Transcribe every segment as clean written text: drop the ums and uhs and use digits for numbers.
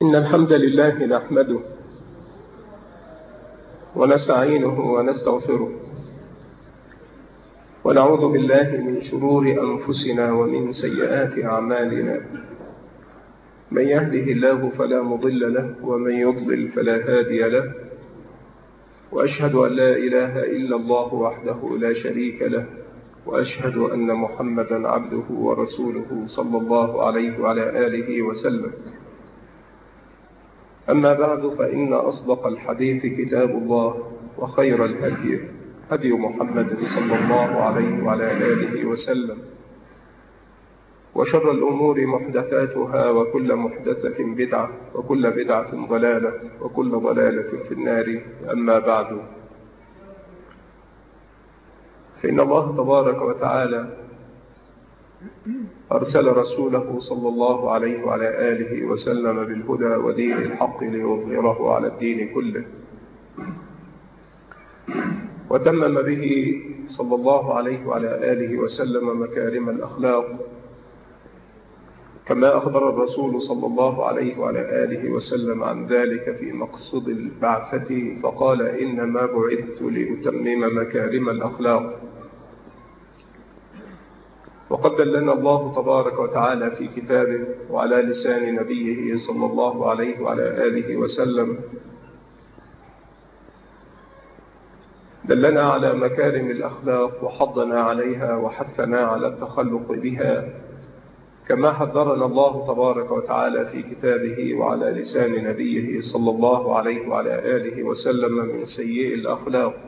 إن الحمد لله نحمده ونستعينه ونستغفره ونعوذ بالله من شرور أنفسنا ومن سيئات أعمالنا. من يهده الله فلا مضل له ومن يضلل فلا هادي له، وأشهد أن لا إله إلا الله وحده لا شريك له، وأشهد أن محمدا عبده ورسوله صلى الله عليه وعلى آله وسلم. أما بعد، فإن أصدق الحديث كتاب الله، وخير الهدي هدي محمد صلى الله عليه وعلى آله وسلم، وشر الأمور محدثاتها، وكل محدثة بدعة، وكل بدعة ضلالة، وكل ضلالة في النار. أما بعد، فإن الله تبارك وتعالى أرسل رسوله صلى الله عليه وعلى آله وسلم بالهدى ودين الحق ليظهره على الدين كله، وتمم به صلى الله عليه وعلى آله وسلم مكارم الأخلاق، كما أخبر الرسول صلى الله عليه وعلى آله وسلم عن ذلك في مقصد البعثة، فقال: إنما بعثت لأتمم مكارم الأخلاق. وقد دلنا الله تبارك وتعالى في كتابه وعلى لسان نبيه صلى الله عليه وعلى آله وسلم، دلنا على مكارم الأخلاق وحضنا عليها وحثنا على التخلق بها، كما حذرنا الله تبارك وتعالى في كتابه وعلى لسان نبيه صلى الله عليه وعلى آله وسلم من سيئ الأخلاق.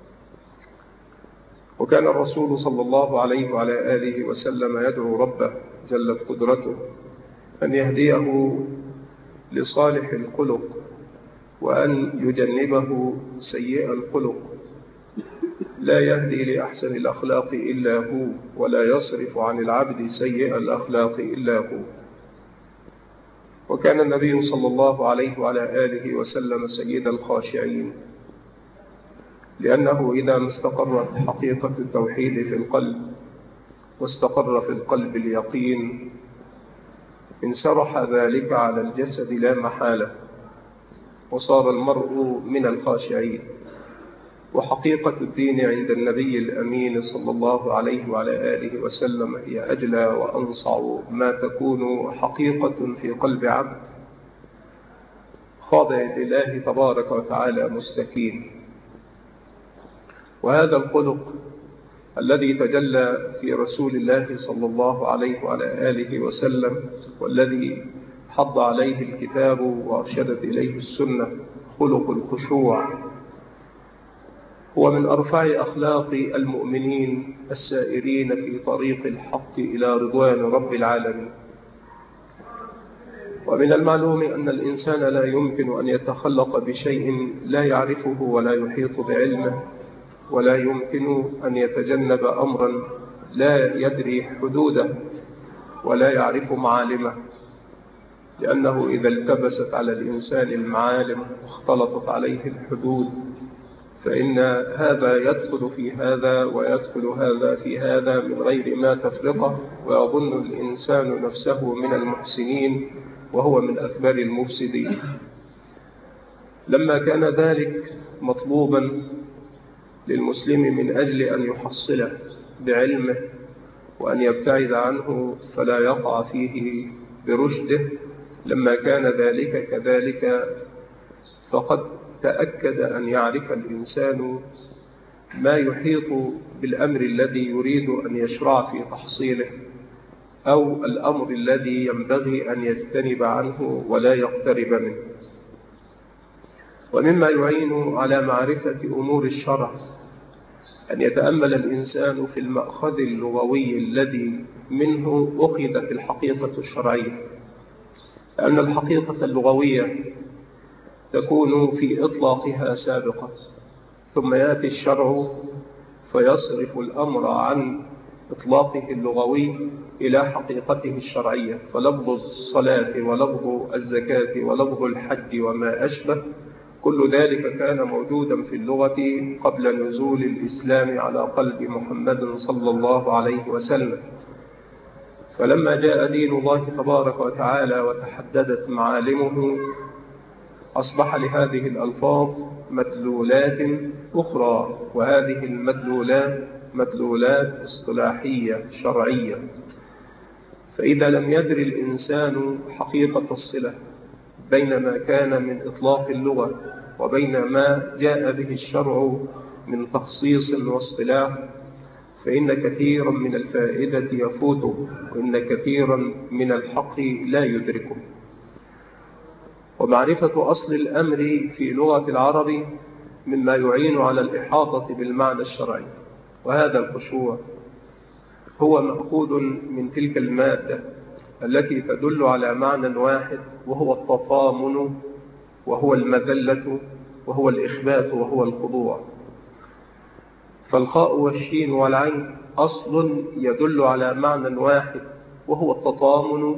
وكان الرسول صلى الله عليه وعلى آله وسلم يدعو ربه جلت قدرته أن يهديه لصالح الخلق، وأن يجنبه سيئ الخلق. لا يهدي لأحسن الأخلاق إلا هو، ولا يصرف عن العبد سيئ الأخلاق إلا هو. وكان النبي صلى الله عليه وعلى آله وسلم سيد الخاشعين، لأنه إذا ما استقرت حقيقة التوحيد في القلب، واستقر في القلب اليقين، انشرح ذلك على الجسد لا محالة، وصار المرء من الخاشعين. وحقيقة الدين عند النبي الأمين صلى الله عليه وعلى آله وسلم هي أجلى وأنصع ما تكون حقيقة في قلب عبد خاضع لله تبارك وتعالى مستكين. وهذا الخلق الذي تجلى في رسول الله صلى الله عليه وعلى آله وسلم، والذي حض عليه الكتاب وأرشدت إليه السنة، خلق الخشوع، هو من أرفع أخلاق المؤمنين السائرين في طريق الحق إلى رضوان رب العالمين. ومن المعلوم أن الإنسان لا يمكن أن يتخلق بشيء لا يعرفه ولا يحيط بعلمه، ولا يمكن أن يتجنب أمرا لا يدري حدوده ولا يعرف معالمه، لأنه إذا التبست على الإنسان المعالم واختلطت عليه الحدود، فإن هذا يدخل في هذا ويدخل هذا في هذا من غير ما تفرقه، ويظن الإنسان نفسه من المحسنين وهو من أكبر المفسدين. لما كان ذلك مطلوبا للمسلم من أجل أن يحصله بعلمه وأن يبتعد عنه فلا يقع فيه برشده، لما كان ذلك كذلك، فقد تأكد أن يعرف الإنسان ما يحيط بالأمر الذي يريد أن يشرع في تحصيله، أو الأمر الذي ينبغي أن يجتنب عنه ولا يقترب منه. ومما يعين على معرفة أمور الشرع أن يتأمل الإنسان في المأخذ اللغوي الذي منه أخذت الحقيقة الشرعية، لأن الحقيقة اللغوية تكون في إطلاقها سابقة، ثم يأتي الشرع فيصرف الأمر عن إطلاقه اللغوي إلى حقيقته الشرعية. فلفظ الصلاة ولفظ الزكاة ولفظ الحج وما أشبه، كل ذلك كان موجودا في اللغة قبل نزول الإسلام على قلب محمد صلى الله عليه وسلم. فلما جاء دين الله تبارك وتعالى وتحددت معالمه أصبح لهذه الألفاظ مدلولات أخرى، وهذه المدلولات مدلولات اصطلاحية شرعية. فإذا لم يدر الإنسان حقيقة الصلة بين ما كان من إطلاق اللغة وبين ما جاء به الشرع من تخصيص واصطلاح، فإن كثيرا من الفائدة يفوته، وإن كثيرا من الحق لا يدركه. ومعرفة أصل الأمر في لغة العرب مما يعين على الإحاطة بالمعنى الشرعي، وهذا الخشوع هو مأخوذ من تلك المادة التي تدل على معنى واحد، وهو التطامن، وهو المذلة، وهو الإخبات، وهو الخضوع. فالخاء والشين والعين أصل يدل على معنى واحد، وهو التطامن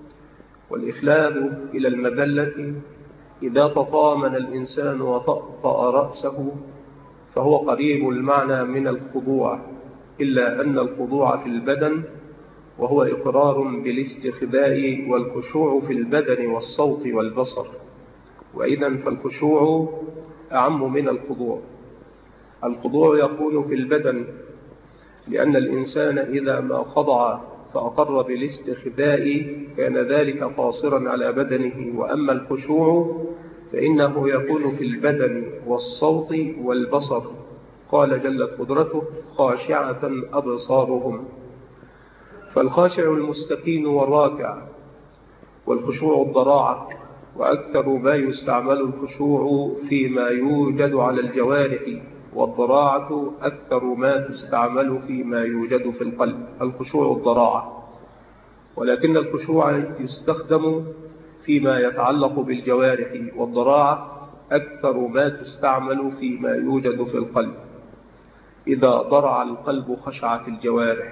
والإخلاد إلى المذلة. إذا تطامن الإنسان وطأطأ رأسه فهو قريب المعنى من الخضوع، إلا أن الخضوع في البدن وهو إقرار بالاستخباء، والخشوع في البدن والصوت والبصر. وإذن فالخشوع أعم من الخضوع. الخضوع يكون في البدن لأن الإنسان إذا ما خضع فأقر بالاستخباء كان ذلك قاصرا على بدنه. وأما الخشوع فإنه يكون في البدن والصوت والبصر. قال جلت قدرته: خاشعة أبصارهم. فالخاشع المستكين والراكع، والخشوع الضراعة. وأكثر ما يستعمل الخشوع فيما يوجد على الجوارح، والضراعة أكثر ما تستعمل فيما يوجد في القلب. الخشوع الضراعة، ولكن الخشوع يستخدم فيما يتعلق بالجوارح، والضراعة أكثر ما تستعمل فيما يوجد في القلب. إذا ضرع القلب خشعت الجوارح.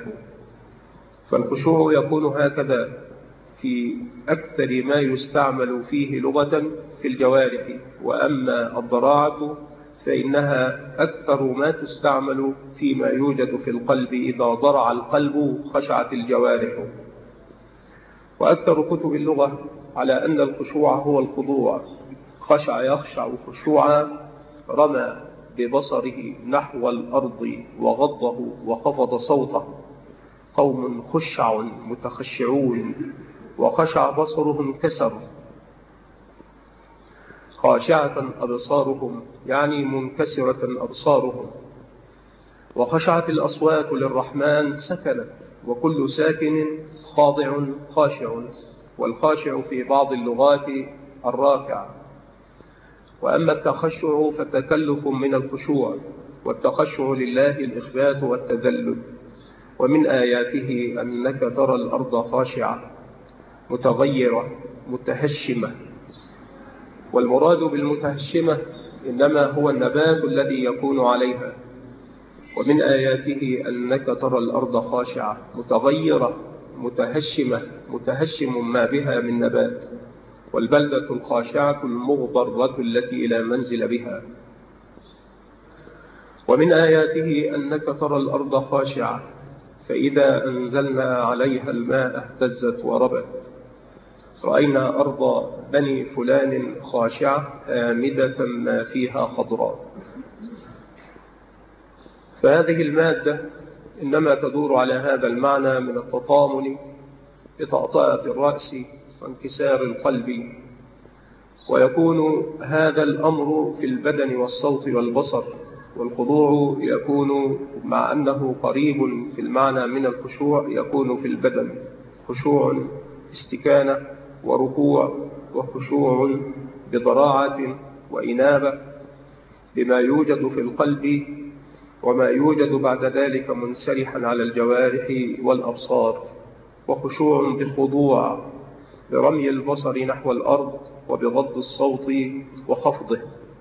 فالخشوع يكون هكذا في أكثر ما يستعمل فيه لغة في الجوارح، وأما الضراعة فإنها أكثر ما تستعمل فيما يوجد في القلب. إذا ضرع القلب خشعت الجوارح. وأكثر كتب اللغة على أن الخشوع هو الخضوع. خشع يخشع خشوعا، رمى ببصره نحو الأرض وغضه وخفض صوته. قوم خشع متخشعون، وخشع بصرهم كسر. خاشعة أبصارهم يعني منكسرة أبصارهم. وخشعت الأصوات للرحمن سكنت، وكل ساكن خاضع خاشع. والخاشع في بعض اللغات الراكع. وأما التخشع فتكلف من الخشوع، والتخشع لله الإخبات والتذلل. ومن آياته أنك ترى الأرض خاشعة متغيرة متهشمة. والمراد بالمتهشمة إنما هو النبات الذي يكون عليها. ومن آياته أنك ترى الأرض خاشعة متغيرة متهشمة، متهشم ما بها من نبات. والبلدة الخاشعة المغبرة التي لا منزل بها. ومن آياته أنك ترى الأرض خاشعة فإذا أنزلنا عليها الماء اهتزت وربت. رأينا أرض بني فلان خاشعة آمدة ما فيها خضراء. فهذه المادة إنما تدور على هذا المعنى من التطامن بطأطأة الرأس وانكسار القلب. ويكون هذا الأمر في البدن والصوت والبصر. والخضوع يكون مع أنه قريب في المعنى من الخشوع يكون في البدن. خشوع استكانة وركوع، وخشوع بضراعة وإنابة بما يوجد في القلب، وما يوجد بعد ذلك منسرحا على الجوارح والأبصار. وخشوع بخضوع برمي البصر نحو الأرض وبغض الصوت وخفضه.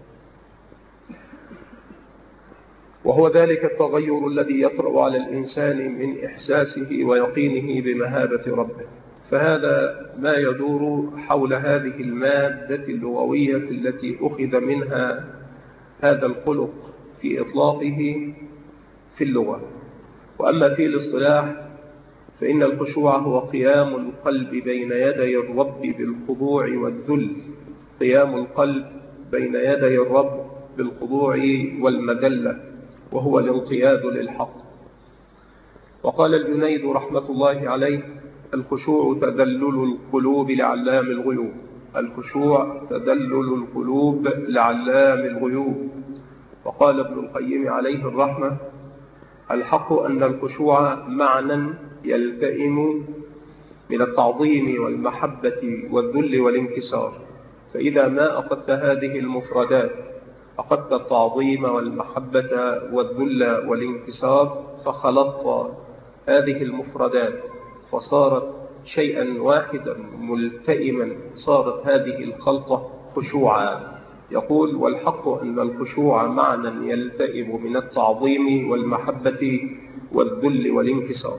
وهو ذلك التغير الذي يطرأ على الإنسان من إحساسه ويقينه بمهابة ربه. فهذا ما يدور حول هذه المادة اللغوية التي أخذ منها هذا الخلق في إطلاقه في اللغة. وأما في الاصطلاح فإن الخشوع هو قيام القلب بين يدي الرب بالخضوع والذل، قيام القلب بين يدي الرب بالخضوع والمذلة، وهو الانقياد للحق. وقال الجنيد رحمة الله عليه: الخشوع تذلل القلوب لعلام الغيوب. الخشوع تذلل القلوب لعلام الغيوب. وقال ابن القيم عليه الرحمة: الحق أن الخشوع معنى يلتئم من التعظيم والمحبة والذل والانكسار، فإذا ما أخذت هذه المفردات، أخذت التعظيم والمحبة والذل والانكسار، فخلطت هذه المفردات فصارت شيئا واحدا ملتئما، صارت هذه الخلطة خشوعا. يقول: والحق أن الخشوع معنى يلتئم من التعظيم والمحبة والذل والانكسار.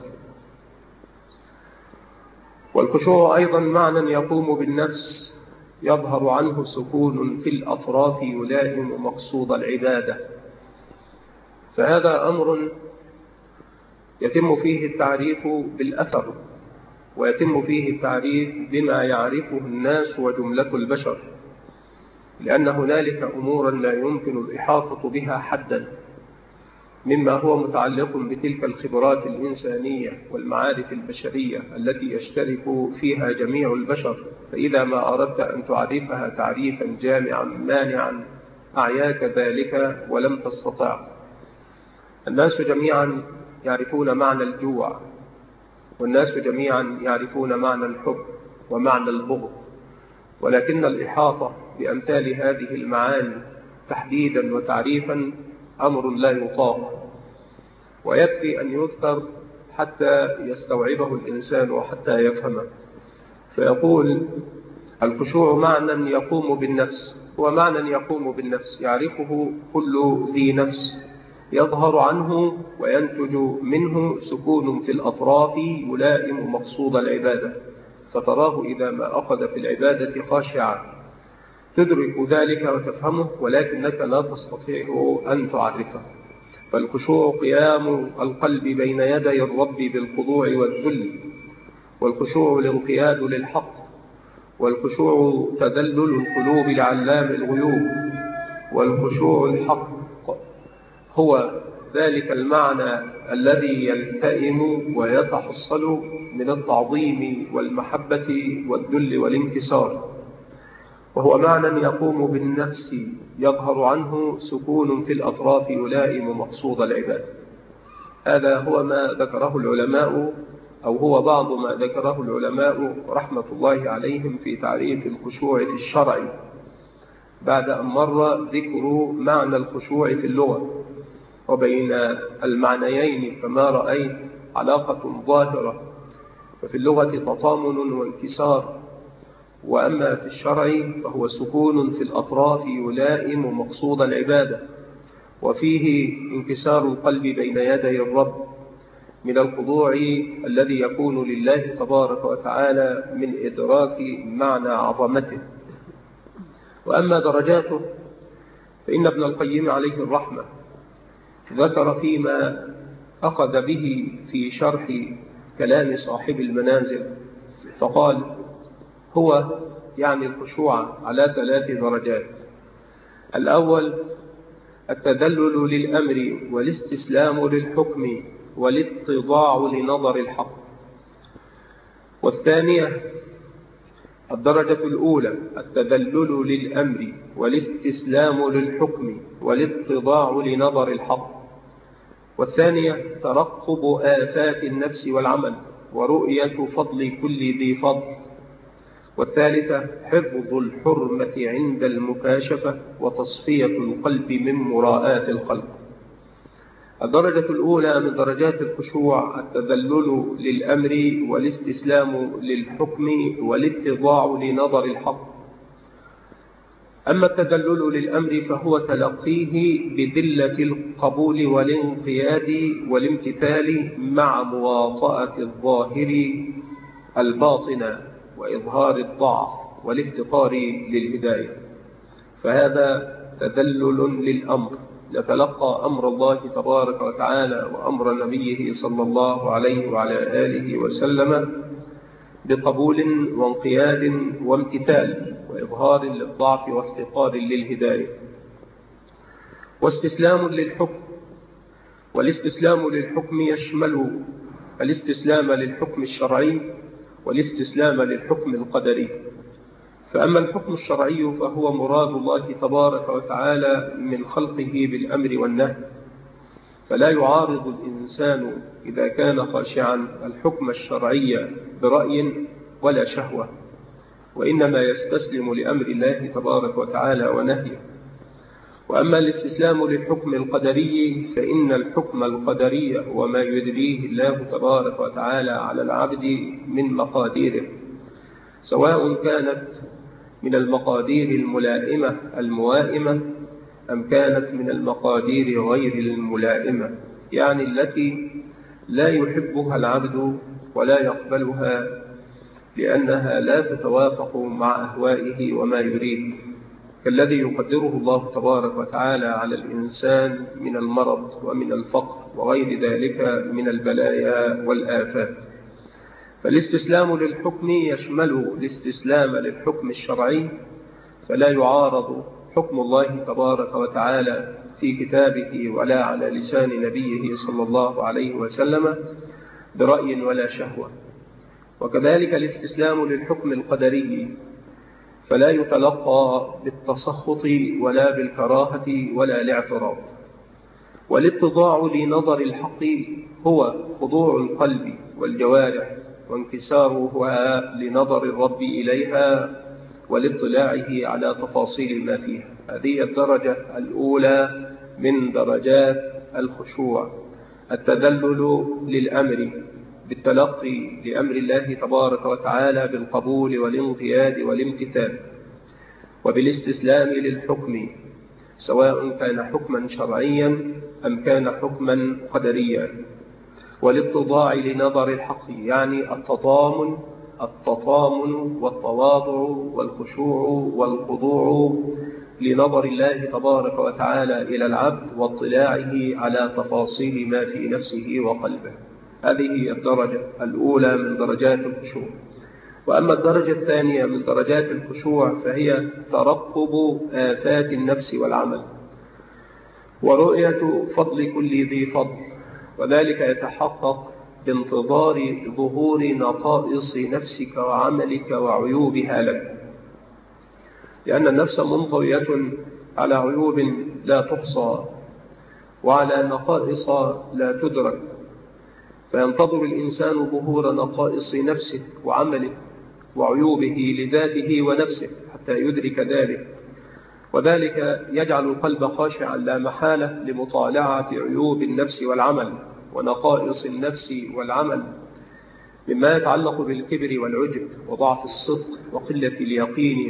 والخشوع أيضا معنى يقوم بالنفس، يظهر عنه سكون في الأطراف يلائم مقصود العبادة. فهذا أمر يتم فيه التعريف بالأثر، ويتم فيه التعريف بما يعرفه الناس وجملة البشر، لأن هنالك أمورا لا يمكن الإحاطة بها حدا، مما هو متعلق بتلك الخبرات الإنسانية والمعارف البشرية التي يشترك فيها جميع البشر. فإذا ما أردت أن تعرفها تعريفا جامعا مانعا أعياك ذلك ولم تستطع. الناس جميعا يعرفون معنى الجوع، والناس جميعا يعرفون معنى الحب ومعنى البغض، ولكن الإحاطة بأمثال هذه المعاني تحديدا وتعريفا أمر لا يطاق، ويكفي أن يذكر حتى يستوعبه الإنسان وحتى يفهمه. فيقول: الخشوع معنى يقوم بالنفس، ومعنى يقوم بالنفس يعرفه كل ذي نفس، يظهر عنه وينتج منه سكون في الأطراف يلائم مقصود العبادة، فتراه إذا ما أخذ في العبادة خاشعا، تدرك ذلك وتفهمه، ولكنك لا تستطيع أن تعرفه. فالخشوع قيام القلب بين يدي الرب بالخضوع والذل، والخشوع الانقياد للحق، والخشوع تذلل القلوب لعلام الغيوب، والخشوع الحق هو ذلك المعنى الذي يلتئم ويتحصل من التعظيم والمحبة والذل والانكسار، وهو معنى يقوم بالنفس، يظهر عنه سكون في الأطراف يلائم مقصود العبادة. هذا هو ما ذكره العلماء، أو هو بعض ما ذكره العلماء رحمة الله عليهم في تعريف الخشوع في الشرع، بعد أن مر ذكر معنى الخشوع في اللغة. وبين المعنيين كما رأيت علاقة ظاهرة، ففي اللغة تطامن وانكسار، وأما في الشرع فهو سكون في الأطراف يلائم مقصود العبادة، وفيه انكسار القلب بين يدي الرب من الخضوع الذي يكون لله تبارك وتعالى من إدراك معنى عظمته. وأما درجاته فإن ابن القيم عليه الرحمة ذكر فيما أخذ به في شرح كلام صاحب المنازل، فقال: هو يعني الخشوع على 3 درجات. الأول التذلل للأمر والاستسلام للحكم والاتضاع لنظر الحق. والثانية الدرجة الأولى التذلل للأمر والاستسلام للحكم والاتضاع لنظر الحق. والثانية ترقب آفات النفس والعمل ورؤية فضل كل ذي فضل. والثالثة حفظ الحرمة عند المكاشفة وتصفية القلب من مراءات الخلق. الدرجة الأولى من درجات الخشوع التذلل للأمر والاستسلام للحكم والاتضاع لنظر الحق. أما التذلل للأمر فهو تلقيه بذلة القبول والانقياد والامتثال مع مواطأة الظاهر الباطن وإظهار الضعف والافتقار للهداية، فهذا تذلل للأمر يتلقى أمر الله تبارك وتعالى وأمر نبيه صلى الله عليه وعلى آله وسلم بقبول وانقياد وامتثال وإظهار للضعف وافتقار للهداية واستسلام للحكم. والاستسلام للحكم يشمل الاستسلام للحكم الشرعي والاستسلام للحكم القدري. فأما الحكم الشرعي فهو مراد الله تبارك وتعالى من خلقه بالأمر والنهي، فلا يعارض الإنسان إذا كان خاشعا الحكم الشرعي برأي ولا شهوة، وإنما يستسلم لأمر الله تبارك وتعالى ونهيه. وأما الاستسلام للحكم القدري فإن الحكم القدري وما يجريه الله تبارك وتعالى على العبد من مقاديره، سواء كانت من المقادير الملائمة الموائمة أم كانت من المقادير غير الملائمة، يعني التي لا يحبها العبد ولا يقبلها لأنها لا تتوافق مع أهوائه وما يريد، كالذي يقدره الله تبارك وتعالى على الإنسان من المرض ومن الفقر وغير ذلك من البلايا والآفات. فالاستسلام للحكم يشمل الاستسلام للحكم الشرعي، فلا يعارض حكم الله تبارك وتعالى في كتابه ولا على لسان نبيه صلى الله عليه وسلم برأي ولا شهوة. وكذلك الاستسلام للحكم القدري فلا يتلقى بالتسخط ولا بالكراهة ولا الاعتراض. والاتضاع لنظر الحق هو خضوع القلب والجوارح وانكسارها لنظر الرب إليها والاطلاعه على تفاصيل ما فيها. هذه الدرجة الأولى من درجات الخشوع، التذلل للأمر بالتلقي لأمر الله تبارك وتعالى بالقبول والانقياد والامتثال، وبالاستسلام للحكم سواء كان حكما شرعيا أم كان حكما قدريا، والاتضاع لنظر الحق يعني التضامن والتواضع والخشوع والخضوع لنظر الله تبارك وتعالى إلى العبد واطلاعه على تفاصيل ما في نفسه وقلبه. هذه الدرجة الأولى من درجات الخشوع. وأما الدرجة الثانية من درجات الخشوع فهي ترقب آفات النفس والعمل ورؤية فضل كل ذي فضل، وذلك يتحقق بانتظار ظهور نقائص نفسك وعملك وعيوبها لك، لأن النفس منطوية على عيوب لا تحصى وعلى نقائص لا تدرك، فينتظر الإنسان ظهور نقائص نفسه وعمله وعيوبه لذاته ونفسه حتى يدرك ذلك، وذلك يجعل القلب خاشعا لا محالة لمطالعة عيوب النفس والعمل ونقائص النفس والعمل مما يتعلق بالكبر والعجب وضعف الصدق وقلة اليقين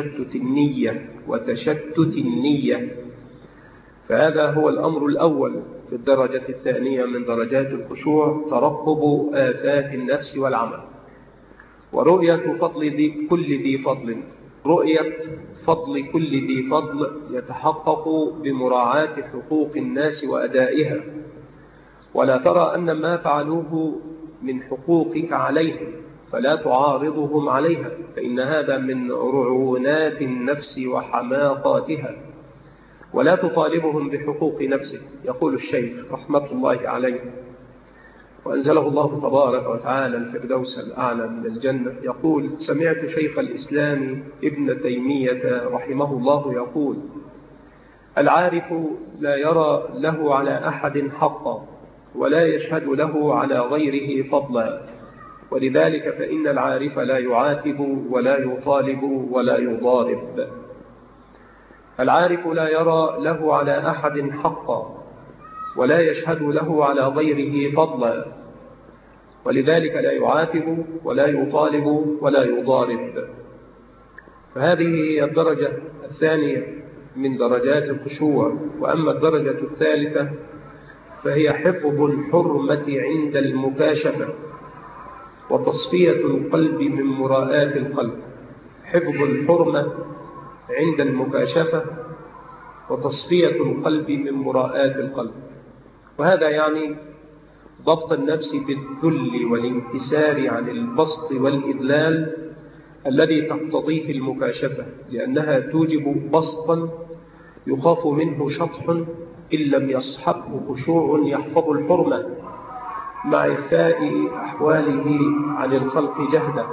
وتشتت النية. فهذا هو الأمر الأول في الدرجة الثانية من درجات الخشوع، ترقب آفات النفس والعمل ورؤية فضل كل ذي فضل. رؤية فضل كل ذي فضل يتحقق بمراعاة حقوق الناس وأدائها، ولا ترى أن ما فعلوه من حقوقك عليهم فلا تعارضهم عليها، فإن هذا من رعونات النفس وحماقاتها، ولا تطالبهم بحقوق نفسك. يقول الشيخ رحمة الله عليه وأنزله الله تبارك وتعالى الفردوس الأعلى من الجنة، يقول: سمعت شيخ الإسلام ابن تيمية رحمه الله يقول: العارف لا يرى له على أحد حقا ولا يشهد له على غيره فضلا، ولذلك فإن العارف لا يعاتب ولا يطالب ولا يضارب. العارف لا يرى له على أحد حقا ولا يشهد له على غيره فضلا، ولذلك لا يعاتب ولا يطالب ولا يضارب. فهذه هي الدرجة الثانية من درجات الخشوع. وأما الدرجة الثالثة فهي حفظ الحرمة عند المكاشفة وتصفية القلب من مراءات القلب. حفظ الحرمة عند المكاشفة وتصفية القلب من مراءات القلب. وهذا يعني ضبط النفس بالذل والانكسار عن البسط والإذلال الذي تقتضيه المكاشفة، لأنها توجب بسطا يخاف منه شطح إن لم يصحبه خشوع يحفظ الحرمة مع إخفاء أحواله عن الخلق جهده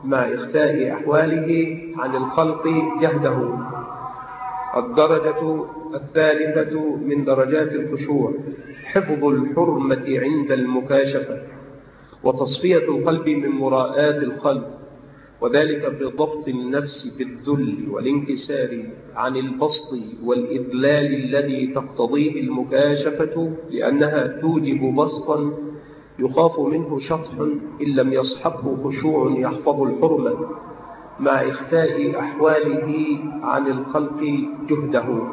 الدرجة الثالثة من درجات الخشوع حفظ الحرمة عند المكاشفة وتصفية القلب من مراءات الخلق، وذلك بضبط النفس بالذل والانكسار عن البسط والإذلال الذي تقتضيه المكاشفة، لأنها توجب بسطا يخاف منه شطح إن لم يصحبه خشوع يحفظ الحرمة مع إخفاء أحواله عن الخلق جهده.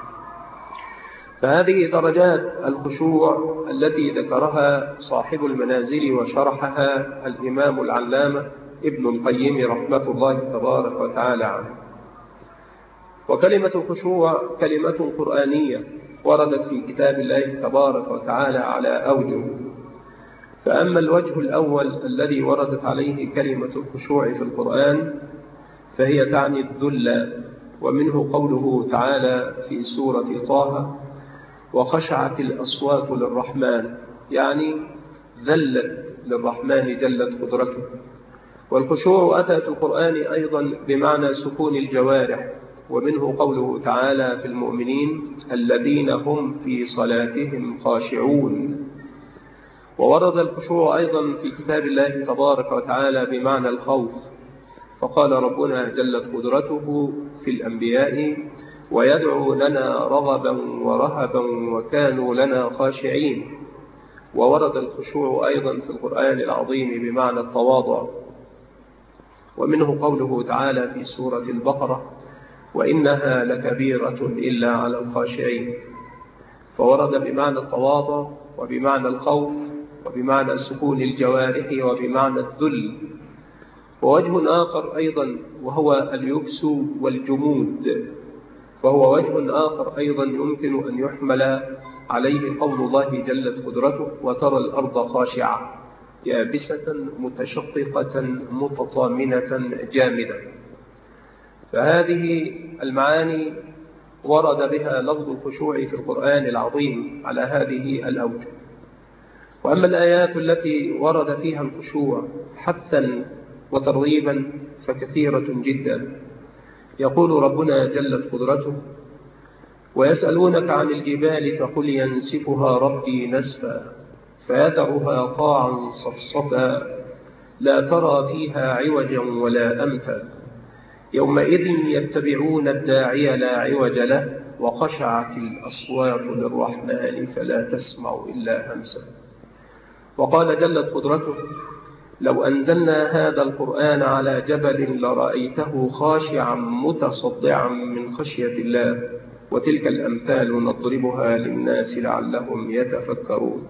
فهذه درجات الخشوع التي ذكرها صاحب المنازل وشرحها الإمام العلامة ابن القيم رحمة الله تبارك وتعالى عنه. وكلمة الخشوع كلمة قرآنية وردت في كتاب الله تبارك وتعالى على أوجه. فأما الوجه الأول الذي وردت عليه كلمة الخشوع في القرآن فهي تعني الذل، ومنه قوله تعالى في سورة طه: وخشعت الأصوات للرحمن، يعني ذلت للرحمن جلت قدرته. والخشوع أتى في القرآن أيضا بمعنى سكون الجوارح، ومنه قوله تعالى في المؤمنين: الذين هم في صلاتهم خاشعون. وورد الخشوع أيضا في كتاب الله تبارك وتعالى بمعنى الخوف، فقال ربنا جلت قدرته في الأنبياء: ويدعو لنا رغبا ورهبا وكانوا لنا خاشعين. وورد الخشوع أيضا في القرآن العظيم بمعنى التواضع، ومنه قوله تعالى في سورة البقرة: وإنها لكبيرة إلا على الخاشعين. فورد بمعنى التواضع وبمعنى الخوف وبمعنى سكون الجوارح وبمعنى الذل. ووجه آخر أيضا وهو اليبس والجمود، فهو وجه آخر أيضا يمكن أن يحمل عليه قول الله جلت قدرته: وترى الأرض خاشعة يابسة متشققة متطامنة جامدة. فهذه المعاني ورد بها لفظ الخشوع في القرآن العظيم على هذه الأوجه. وأما الآيات التي ورد فيها الخشوع حثا وترغيبا فكثيرة جدا. يقول ربنا جلت قدرته: ويسألونك عن الجبال فقل ينسفها ربي نسفا فيذرها قاعا صفصفا لا ترى فيها عوجا ولا أمتا يومئذ يتبعون الداعي لا عوج له وخشعت الأصوات للرحمن فلا تسمع إلا همسا. وقال جلت قدرته: لو أنزلنا هذا القرآن على جبل لرأيته خاشعا متصدعا من خشية الله وتلك الأمثال نضربها للناس لعلهم يتفكرون.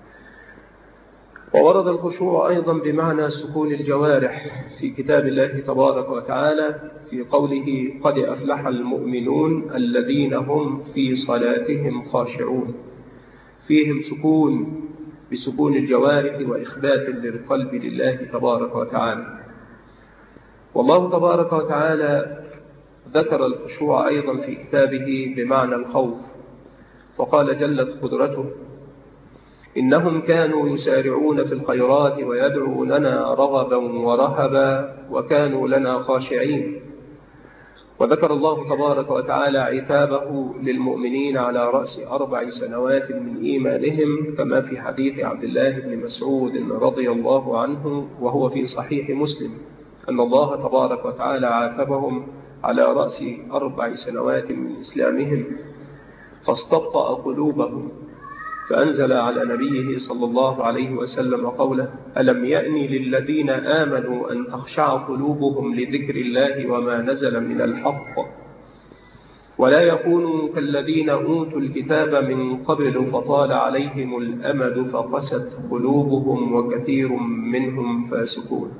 وورد الخشوع أيضا بمعنى سكون الجوارح في كتاب الله تبارك وتعالى في قوله: قد أفلح المؤمنون الذين هم في صلاتهم خاشعون. فيهم سكون بسكون الجوارح وإخبات للقلب لله تبارك وتعالى. والله تبارك وتعالى ذكر الخشوع أيضا في كتابه بمعنى الخوف، فقال جلت قدرته: إنهم كانوا يسارعون في الخيرات ويدعوننا رغبا ورهبا وكانوا لنا خاشعين. وذكر الله تبارك وتعالى عتابه للمؤمنين على رأس 4 سنوات من إيمانهم، كما في حديث عبد الله بن مسعود رضي الله عنه وهو في صحيح مسلم أن الله تبارك وتعالى عاتبهم على رأس 4 سنوات من إسلامهم فاستبطأ قلوبهم، فأنزل على نبيه صلى الله عليه وسلم قوله: ألم يأن للذين آمنوا أن تخشع قلوبهم لذكر الله وما نزل من الحق ولا يكونوا كالذين أوتوا الكتاب من قبل فطال عليهم الأمد فقست قلوبهم وكثير منهم فاسقون.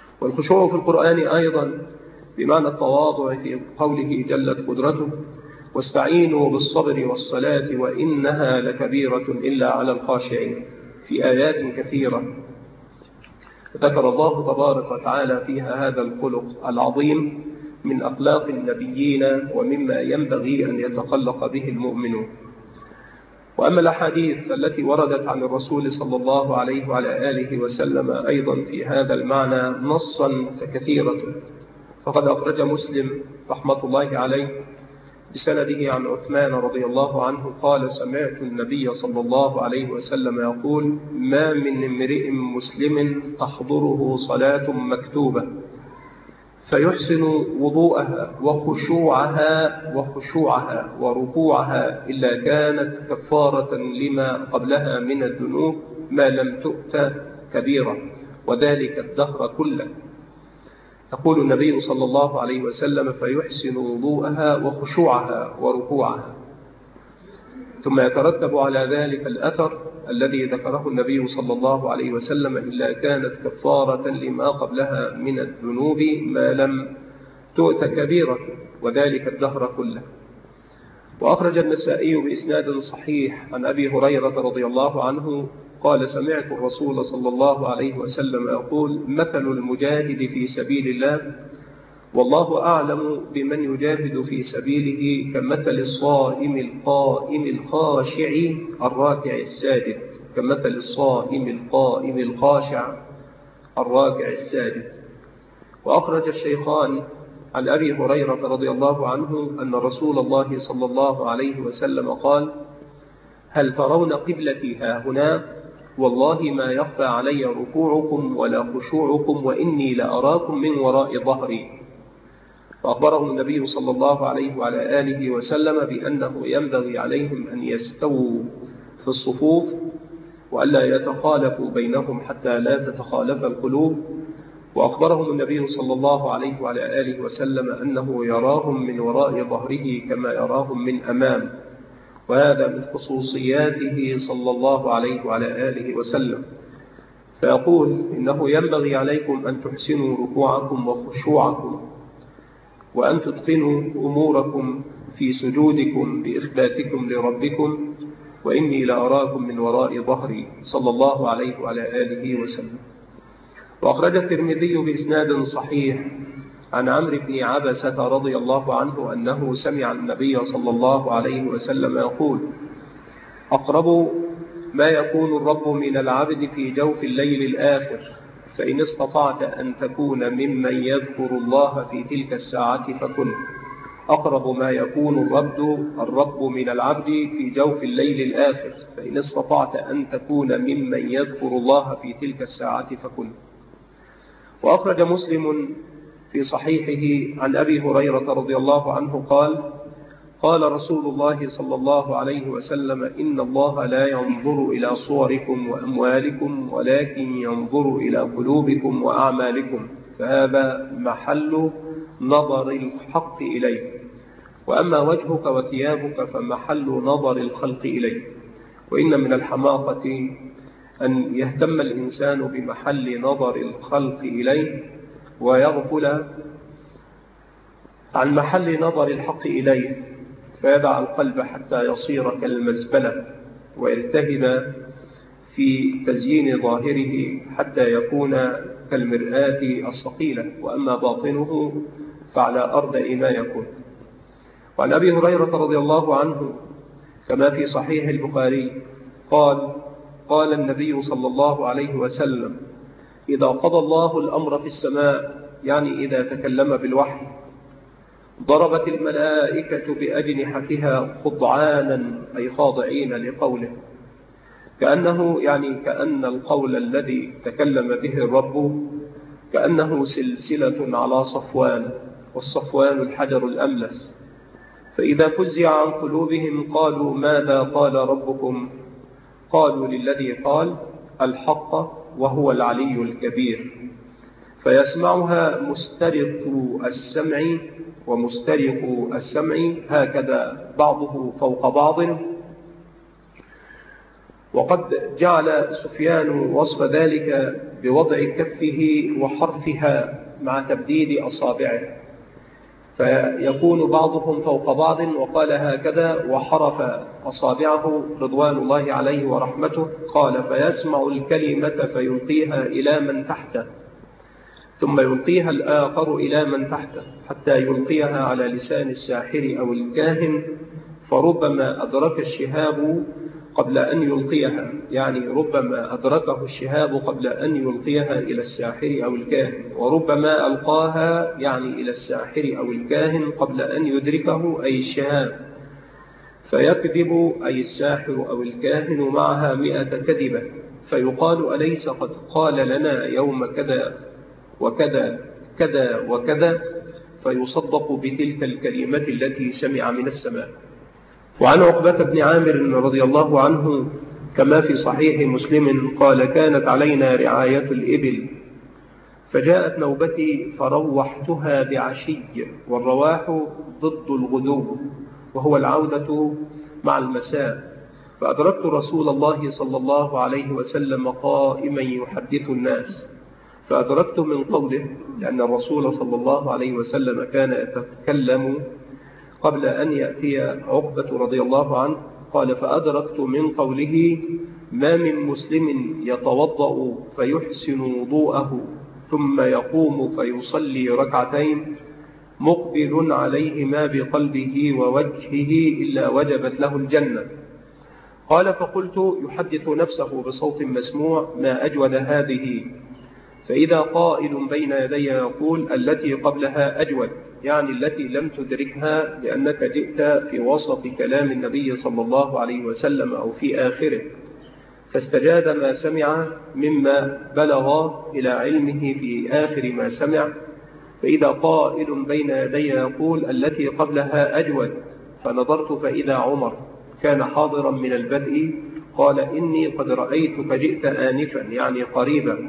والخشوع في القرآن أيضا بمعنى التواضع في قوله جلت قدرته: واستعينوا بالصبر والصلاة وإنها لكبيرة إلا على الخاشعين، في آيات كثيرة ذكر الله تبارك وتعالى فيها هذا الخلق العظيم من أخلاق النبيين ومما ينبغي أن يتخلق به المؤمنون. وأما الأحاديث التي وردت عن الرسول صلى الله عليه وعلى آله وسلم أيضا في هذا المعنى نصا فكثيرة، فقد أخرج مسلم رحمة الله عليه بسنده عن عثمان رضي الله عنه قال: سمعت النبي صلى الله عليه وسلم يقول: ما من امرئ مسلم تحضره صلاة مكتوبة فيحسن وضوءها وخشوعها وركوعها إلا كانت كفارة لما قبلها من الذنوب ما لم تؤت كبيرة، وذلك الدهر كله. يقول النبي صلى الله عليه وسلم: فيحسن وضوءها وخشوعها وركوعها. ثم يترتب على ذلك الأثر الذي ذكره النبي صلى الله عليه وسلم: إلا كانت كفارة لما قبلها من الذنوب ما لم تؤت كبيرة، وذلك الدهر كله. وأخرج النسائي بإسناد صحيح عن أبي هريرة رضي الله عنه قال: سمعت الرسول صلى الله عليه وسلم يقول: مثل المجاهد في سبيل الله والله أعلم بمن يجاهد في سبيله كمثل الصائم القائم الخاشع الراكع الساجد، كمثل الصائم القائم الخاشع الراكع الساجد. وأخرج الشيخان عن أبي هريرة رضي الله عنه أن رسول الله صلى الله عليه وسلم قال: هل ترون قبلتي هاهنا؟ والله ما يخفى علي ركوعكم ولا خشوعكم وإني لأراكم من وراء ظهري. فأخبرهم النبي صلى الله عليه وعلى آله وسلم بأنه ينبغي عليهم أن يستووا في الصفوف وألا يتخالفوا بينهم حتى لا تتخالف القلوب. وأخبرهم النبي صلى الله عليه وعلى آله وسلم أنه يراهم من وراء ظهره كما يراهم من أمام، وهذا من خصوصياته صلى الله عليه وعلى آله وسلم. فيقول: إنه ينبغي عليكم أن تحسنوا ركوعكم وخشوعكم وأن تتقنوا أموركم في سجودكم بإخباتكم لربكم وإني لأراكم من وراء ظهري صلى الله عليه وعلى آله وسلم. وأخرج الترمذي بإسناد صحيح عن عمرو بن عبسة رضي الله عنه أنه سمع النبي صلى الله عليه وسلم يقول: أقرب ما يكون الرب من العبد في جوف الليل الآخر، فإن استطعت أن تكون ممن يذكر الله في تلك الساعة فكن. أقرب ما يكون الرب من العبد في جوف الليل الآخر، فإن استطعت أن تكون ممن يذكر الله في تلك الساعة فكن. وأخرج مسلم في صحيحه عن أبي هريرة رضي الله عنه قال: قال رسول الله صلى الله عليه وسلم: إن الله لا ينظر إلى صوركم وأموالكم ولكن ينظر إلى قلوبكم وأعمالكم، فهذا محل نظر الحق إليك، وأما وجهك وثيابك فمحل نظر الخلق إليك. وإن من الحماقة أن يهتم الإنسان بمحل نظر الخلق إليه ويغفل عن محل نظر الحق إليه، فيدع القلب حتى يصير كالمزبلة ويجتهد في تزيين ظاهره حتى يكون كالمرآة الصقيلة، وأما باطنه فعلى أردأ ما يكون. وعن أبي هريرة رضي الله عنه كما في صحيح البخاري قال النبي صلى الله عليه وسلم: إذا قضى الله الأمر في السماء، يعني إذا تكلم بالوحي، ضربت الملائكة بأجنحتها خضعانا أي خاضعين لقوله، كأن القول الذي تكلم به الرب كأنه سلسلة على صفوان، والصفوان الحجر الأملس. فإذا فزع عن قلوبهم قالوا: ماذا قال ربكم؟ قالوا: للذي قال الحق وهو العلي الكبير. فيسمعها مسترق السمع ومسترق السمع هكذا بعضه فوق بعض. وقد جعل سفيان وصف ذلك بوضع كفه وحرفها مع تبديد أصابعه، فيكون بعضهم فوق بعض، وقال هكذا وحرف أصابعه رضوان الله عليه ورحمته، قال فيسمع الكلمة فيلقيها إلى من تحته، ثم يلقيها الآخر إلى من تحته، حتى يلقيها على لسان الساحر أو الكاهن، فربما أدرك الشهاب قبل أن يلقيها، يعني ربما أدركه الشهاب قبل أن يلقيها إلى الساحر أو الكاهن، وربما ألقاها يعني إلى الساحر أو الكاهن قبل أن يدركه أي الشهاب، فيكذب أي الساحر أو الكاهن معها 100 كذبة، فيقال أليس قد قال لنا يوم كذا وكذا كذا وكذا، فيصدق بتلك الكلمة التي سمع من السماء. وعن عقبة بن عامر رضي الله عنه كما في صحيح مسلم قال كانت علينا رعاية الإبل، فجاءت نوبتي فروحتها بعشي، والرواح ضد الغدو وهو العودة مع المساء، فأدركت رسول الله صلى الله عليه وسلم قائما يحدث الناس، فأدركت من قوله، لأن الرسول صلى الله عليه وسلم كان يتكلم قبل أن يأتي عقبة رضي الله عنه، قال فأدركت من قوله ما من مسلم يتوضأ فيحسن وضوءه ثم يقوم فيصلي ركعتين مقبل عليهما بقلبه ووجهه إلا وجبت له الجنة. قال فقلت يحدث نفسه بصوت مسموع ما أجود هذه، فإذا قائل بين يدي يقول التي قبلها أجود، يعني التي لم تدركها لأنك جئت في وسط كلام النبي صلى الله عليه وسلم أو في آخره، فاستجاد ما سمع مما بلغ إلى علمه في آخر ما سمع. فإذا قائل بين يدي يقول التي قبلها أجود، فنظرت فإذا عمر كان حاضرا من البدء، قال إني قد رأيتك جئت آنفا يعني قريبا.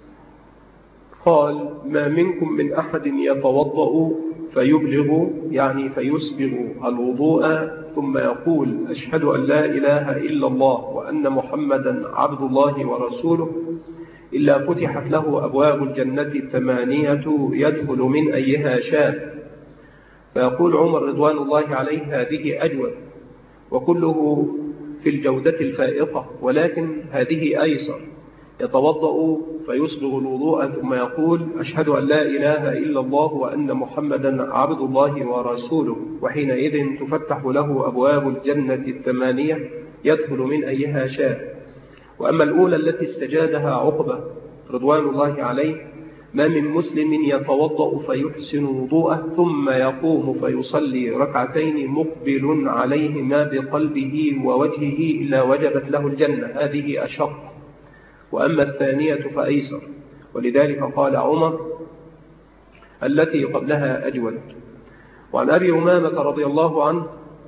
قال ما منكم من أحد يتوضأ فيبلغ يعني فيسبغ الوضوء ثم يقول أشهد أن لا إله إلا الله وأن محمدا عبد الله ورسوله إلا فتحت له أبواب الجنة 8 يدخل من أيها شاء. فيقول عمر رضوان الله عليه هذه أجود، وكله في الجودة الفائقة، ولكن هذه أيسر، يتوضأ فيسبغ الوضوء ثم يقول أشهد أن لا إله إلا الله وأن محمدا عبد الله ورسوله، وحينئذ تفتح له أبواب الجنة 8 يدخل من أيها شاء. وأما الأولى التي استجادها عقبة رضوان الله عليه ما من مسلم يتوضأ فيحسن وضوءه ثم يقوم فيصلي ركعتين مقبل عليهما بقلبه ووجهه إلا وجبت له الجنة، هذه أشق، وأما الثانية فأيسر، ولذلك قال عمر التي قبلها أجود. وعن أبي أمامة رضي الله عنه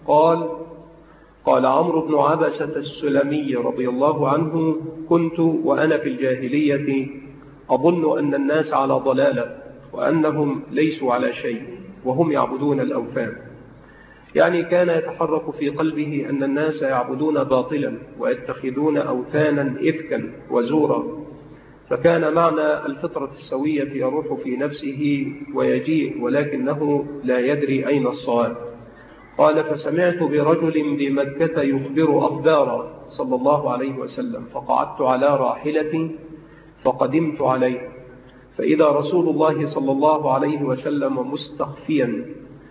قال عمرو بن عبسة السلمي رضي الله عنه كنت وأنا في الجاهلية أظن أن الناس على ضلالة وأنهم ليسوا على شيء وهم يعبدون الأوثان، يعني كان يتحرك في قلبه أن الناس يعبدون باطلا ويتخذون أوثانا إفكا وزورا، فكان معنى الفطرة السوية يروح في نفسه ويجيء ولكنه لا يدري أين الصواب. قال فسمعت برجل بمكة يخبر أخبارا صلى الله عليه وسلم، فقعدت على راحلتي فقدمت عليه، فإذا رسول الله صلى الله عليه وسلم مستخفيا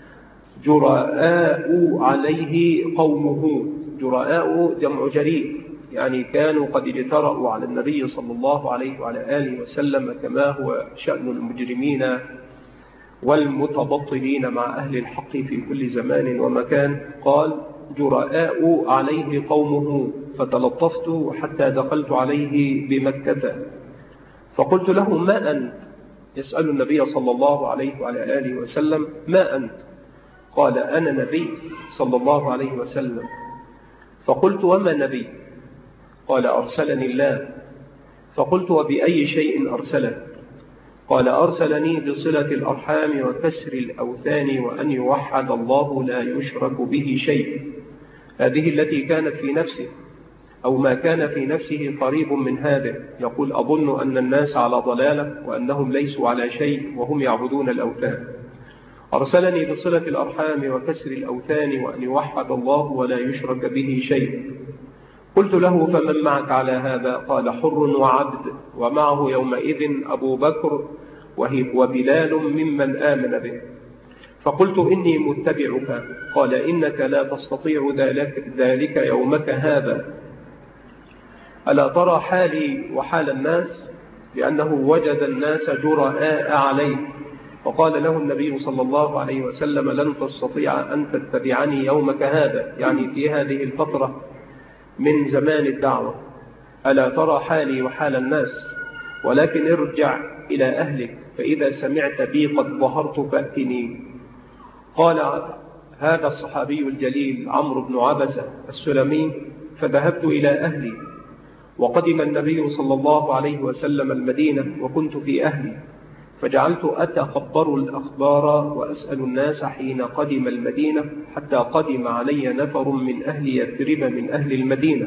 جراء عليه قومه، جراء جمع جريء، يعني كانوا قد اجترأوا على النبي صلى الله عليه وعلى آله وسلم كما هو شأن المجرمين والمتبطلين مع أهل الحق في كل زمان ومكان. قال جراء عليه قومه، فتلطفت حتى دخلت عليه بمكة، فقلت له ما أنت؟ يسأل النبي صلى الله عليه وعلى آله وسلم ما أنت؟ قال أنا نبي صلى الله عليه وسلم. فقلت وما نبي؟ قال أرسلني الله. فقلت وبأي شيء أرسلك؟ قال أرسلني بصلة الأرحام وكسر الأوثان وأن يوحد الله لا يشرك به شيء. هذه التي كانت في نفسه أو ما كان في نفسه قريب من هذا، يقول أظن أن الناس على ضلالة وأنهم ليسوا على شيء وهم يعبدون الأوثان. أرسلني بصلة الأرحام وكسر الأوثان وأن يوحد الله ولا يشرك به شيء. قلت له فمن معك على هذا؟ قال حر وعبد، ومعه يومئذ أبو بكر وبلال ممن آمن به. فقلت إني متبعك. قال إنك لا تستطيع ذلك يومك هذا. ألا ترى حالي وحال الناس؟ لأنه وجد الناس جرآء عليه. وقال له النبي صلى الله عليه وسلم لن تستطيع أن تتبعني يومك هذا، يعني في هذه الفترة من زمان الدعوة. ألا ترى حالي وحال الناس؟ ولكن ارجع إلى أهلك، فإذا سمعت بي قد ظهرت فأتني. قال هذا الصحابي الجليل عمرو بن عبسة السلمي: فذهبت إلى أهلي، وقدم النبي صلى الله عليه وسلم المدينة وكنت في أهلي، فجعلت أتخبر الأخبار وأسأل الناس حين قدم المدينة، حتى قدم علي نفر من أهل يثرب من أهل المدينة،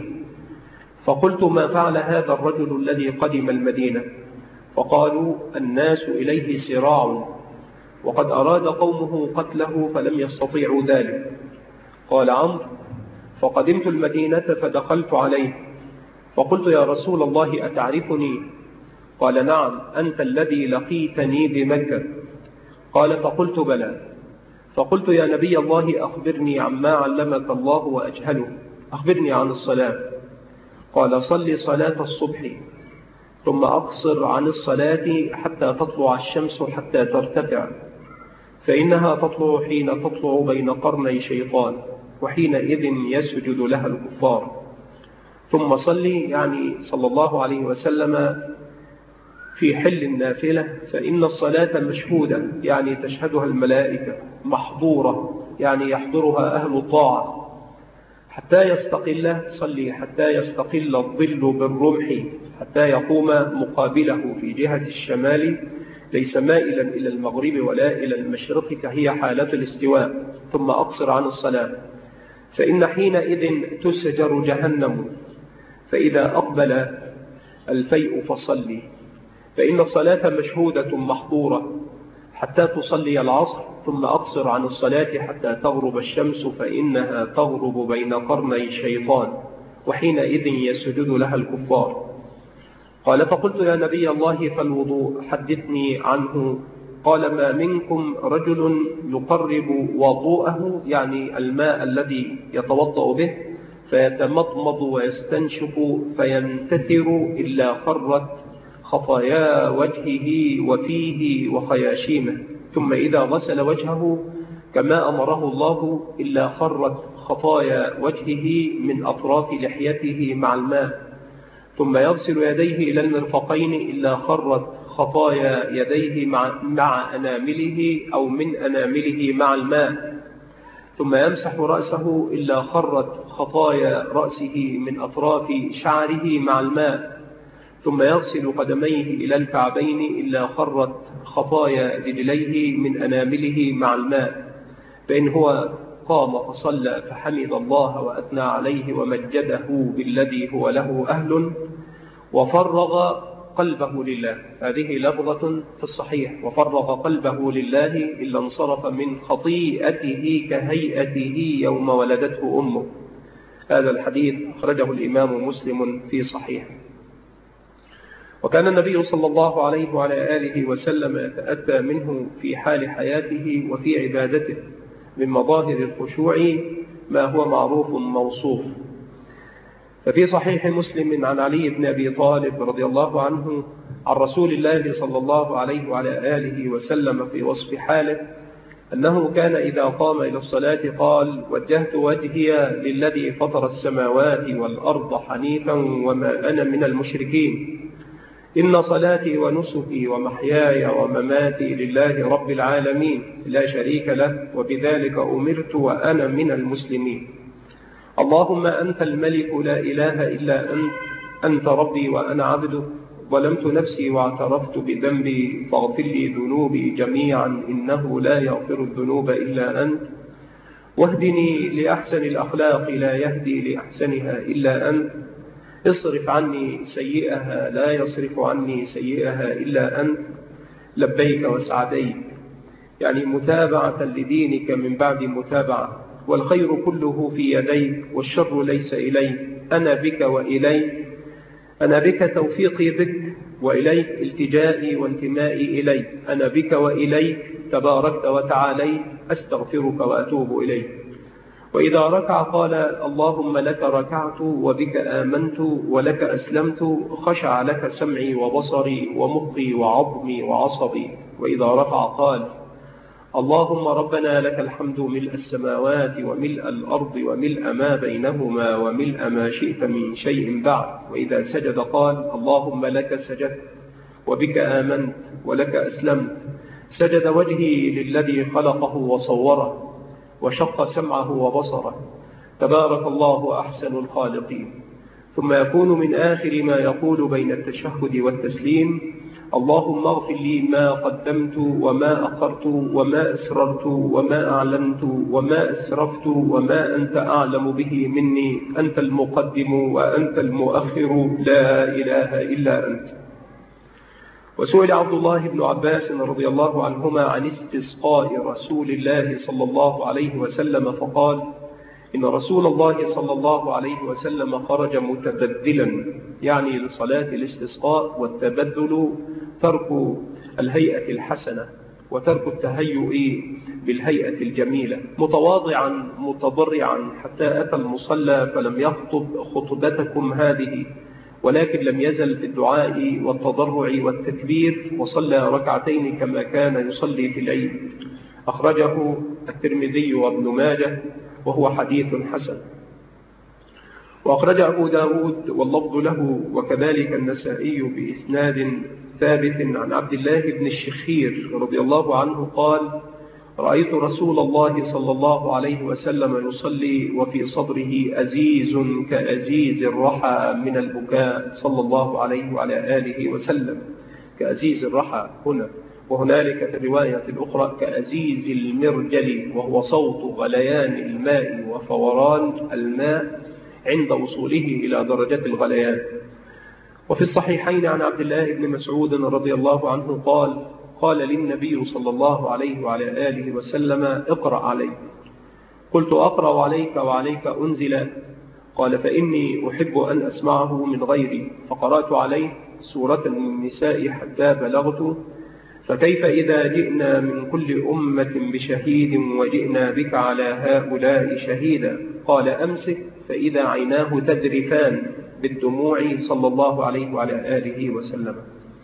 فقلت ما فعل هذا الرجل الذي قدم المدينة؟ فقالوا الناس إليه سراع، وقد أراد قومه قتله فلم يستطيعوا ذلك. قال عمرو: فقدمت المدينة فدخلت عليه، فقلت يا رسول الله أتعرفني؟ قال نعم، أنت الذي لقيتني بمكة. قال فقلت بلى. فقلت يا نبي الله أخبرني عما علمك الله وأجهله، أخبرني عن الصلاة. قال صل صلاة الصبح، ثم أقصر عن الصلاة حتى تطلع الشمس حتى ترتفع، فإنها تطلع حين تطلع بين قرني شيطان، وحينئذ يسجد لها الكفار. ثم صلي، يعني صلى الله عليه وسلم، في حل النافلة، فإن الصلاة مشهودة، يعني تشهدها الملائكة، محظورة، يعني يحضرها أهل الطاعة. حتى يستقل، صلي حتى يستقل الظل بالرمح، حتى يقوم مقابله في جهة الشمال، ليس مائلا إلى المغرب ولا إلى المشرق، فهي حالة الاستواء. ثم أقصر عن الصلاة، فإن حينئذ تسجر جهنم، فإذا أقبل الفيء فصلي، فإن الصلاة مشهودة محظورة، حتى تصلي العصر. ثم أقصر عن الصلاة حتى تغرب الشمس، فإنها تغرب بين قرني الشيطان، وحينئذ يسجد لها الكفار. قال فقلت يا نبي الله فالوضوء حدثني عنه. قال ما منكم رجل يقرب وضوءه، يعني الماء الذي يتوضأ به، فيتمضمض ويستنشق فينتثر، إلا خرت خطايا وجهه وفيه وخياشيمه، ثم إذا غسل وجهه كما أمره الله إلا خرت خطايا وجهه من أطراف لحيته مع الماء، ثم يغسل يديه إلى المرفقين إلا خرت خطايا يديه مع أنامله أو من أنامله مع الماء، ثم يمسح رأسه إلا خرت خطايا رأسه من أطراف شعره مع الماء، ثم يغسل قدميه إلى الكعبين إلا خرت خطايا رجليه من أنامله مع الماء. فإن هو قام فصلى فحمد الله وأثنى عليه ومجده بالذي هو له أهل، وفرغ قلبه لله، هذه لفظة في الصحيح، وفرغ قلبه لله إلا انصرف من خطيئته كهيئته يوم ولدته أمه. هذا الحديث أخرجه الإمام مسلم في صحيح. وكان النبي صلى الله عليه وعلى آله وسلم يتأتى منه في حال حياته وفي عبادته من مظاهر الخشوع ما هو معروف موصوف. ففي صحيح مسلم عن علي بن أبي طالب رضي الله عنه عن رسول الله صلى الله عليه وعلى آله وسلم في وصف حاله أنه كان إذا قام إلى الصلاة قال: وجهت وجهي للذي فطر السماوات والأرض حنيفا وما أنا من المشركين، إن صلاتي ونسكي ومحياي ومماتي لله رب العالمين لا شريك له، وبذلك أمرت وأنا من المسلمين. اللهم أنت الملك لا إله إلا أنت ربي وأنا عبدك، ظلمت نفسي واعترفت بذنبي، فاغفر لي ذنوبي جميعا إنه لا يغفر الذنوب إلا أنت، واهدني لأحسن الأخلاق لا يهدي لأحسنها إلا أنت، اصرف عني سيئها لا يصرف عني سيئها إلا أنت، لبيك وسعديك، يعني متابعة لدينك من بعد متابعة. والخير كله في يديك والشر ليس إليك. أنا بك وإليك، أنا بك توفيقي بك، وإليك التجائي وانتمائي إليك. أنا بك وإليك تباركت وتعاليت، أستغفرك وأتوب إليك. وإذا ركع قال اللهم لك ركعت وبك آمنت ولك أسلمت، خشع لك سمعي وبصري ومخي وعظمي وعصبي. وإذا رفع قال اللهم ربنا لك الحمد ملء السماوات وملء الأرض وملء ما بينهما وملء ما شئت من شيء بعد. وإذا سجد قال اللهم لك سجدت وبك آمنت ولك أسلمت. سجد وجهي للذي خلقه وصوره وشق سمعه وبصره، تبارك الله أحسن الخالقين. ثم يكون من آخر ما يقول بين التشهد والتسليم اللهم اغفر لي ما قدمت وما أخرت وما أسررت وما أعلنت وما أسرفت وما أنت أعلم به مني، أنت المقدم وأنت المؤخر، لا إله إلا أنت. وسئل عبد الله بن عباس رضي الله عنهما عن استسقاء رسول الله صلى الله عليه وسلم فقال إن رسول الله صلى الله عليه وسلم خرج متبذلا، يعني لصلاة الاستسقاء. والتبذل ترك الهيئة الحسنة وترك التهيؤ بالهيئة الجميلة، متواضعا متضرعا حتى أتى المصلى فلم يخطب خطبتكم هذه، ولكن لم يزل في الدعاء والتضرع والتكبير، وصلى ركعتين كما كان يصلي في العيد. أخرجه الترمذي وابن ماجه وهو حديث حسن. وأخرج أبو داود واللفظ له وكذلك النسائي بإسناد ثابت عن عبد الله بن الشخير رضي الله عنه قال رأيت رسول الله صلى الله عليه وسلم يصلي وفي صدره أزيز كأزيز الرحى من البكاء صلى الله عليه وعلى آله وسلم. كأزيز الرحى هنا، وهنالك في الرواية الأخرى كأزيز المرجل، وهو صوت غليان الماء وفوران الماء عند وصوله إلى درجة الغليان. وفي الصحيحين عن عبد الله بن مسعود رضي الله عنه قال للنبي صلى الله عليه وعلى آله وسلم اقرأ علي. قلت أقرأ عليك وعليك أنزل؟ قال فإني أحب أن أسمعه من غيري. فقرأت عليه سورة النساء حتى بلغت فكيف إذا جئنا من كل أمة بشهيد وجئنا بك على هؤلاء شهيدا. قال أمسك، فإذا عيناه تذرفان بالدموع صلى الله عليه وعلى آله وسلم.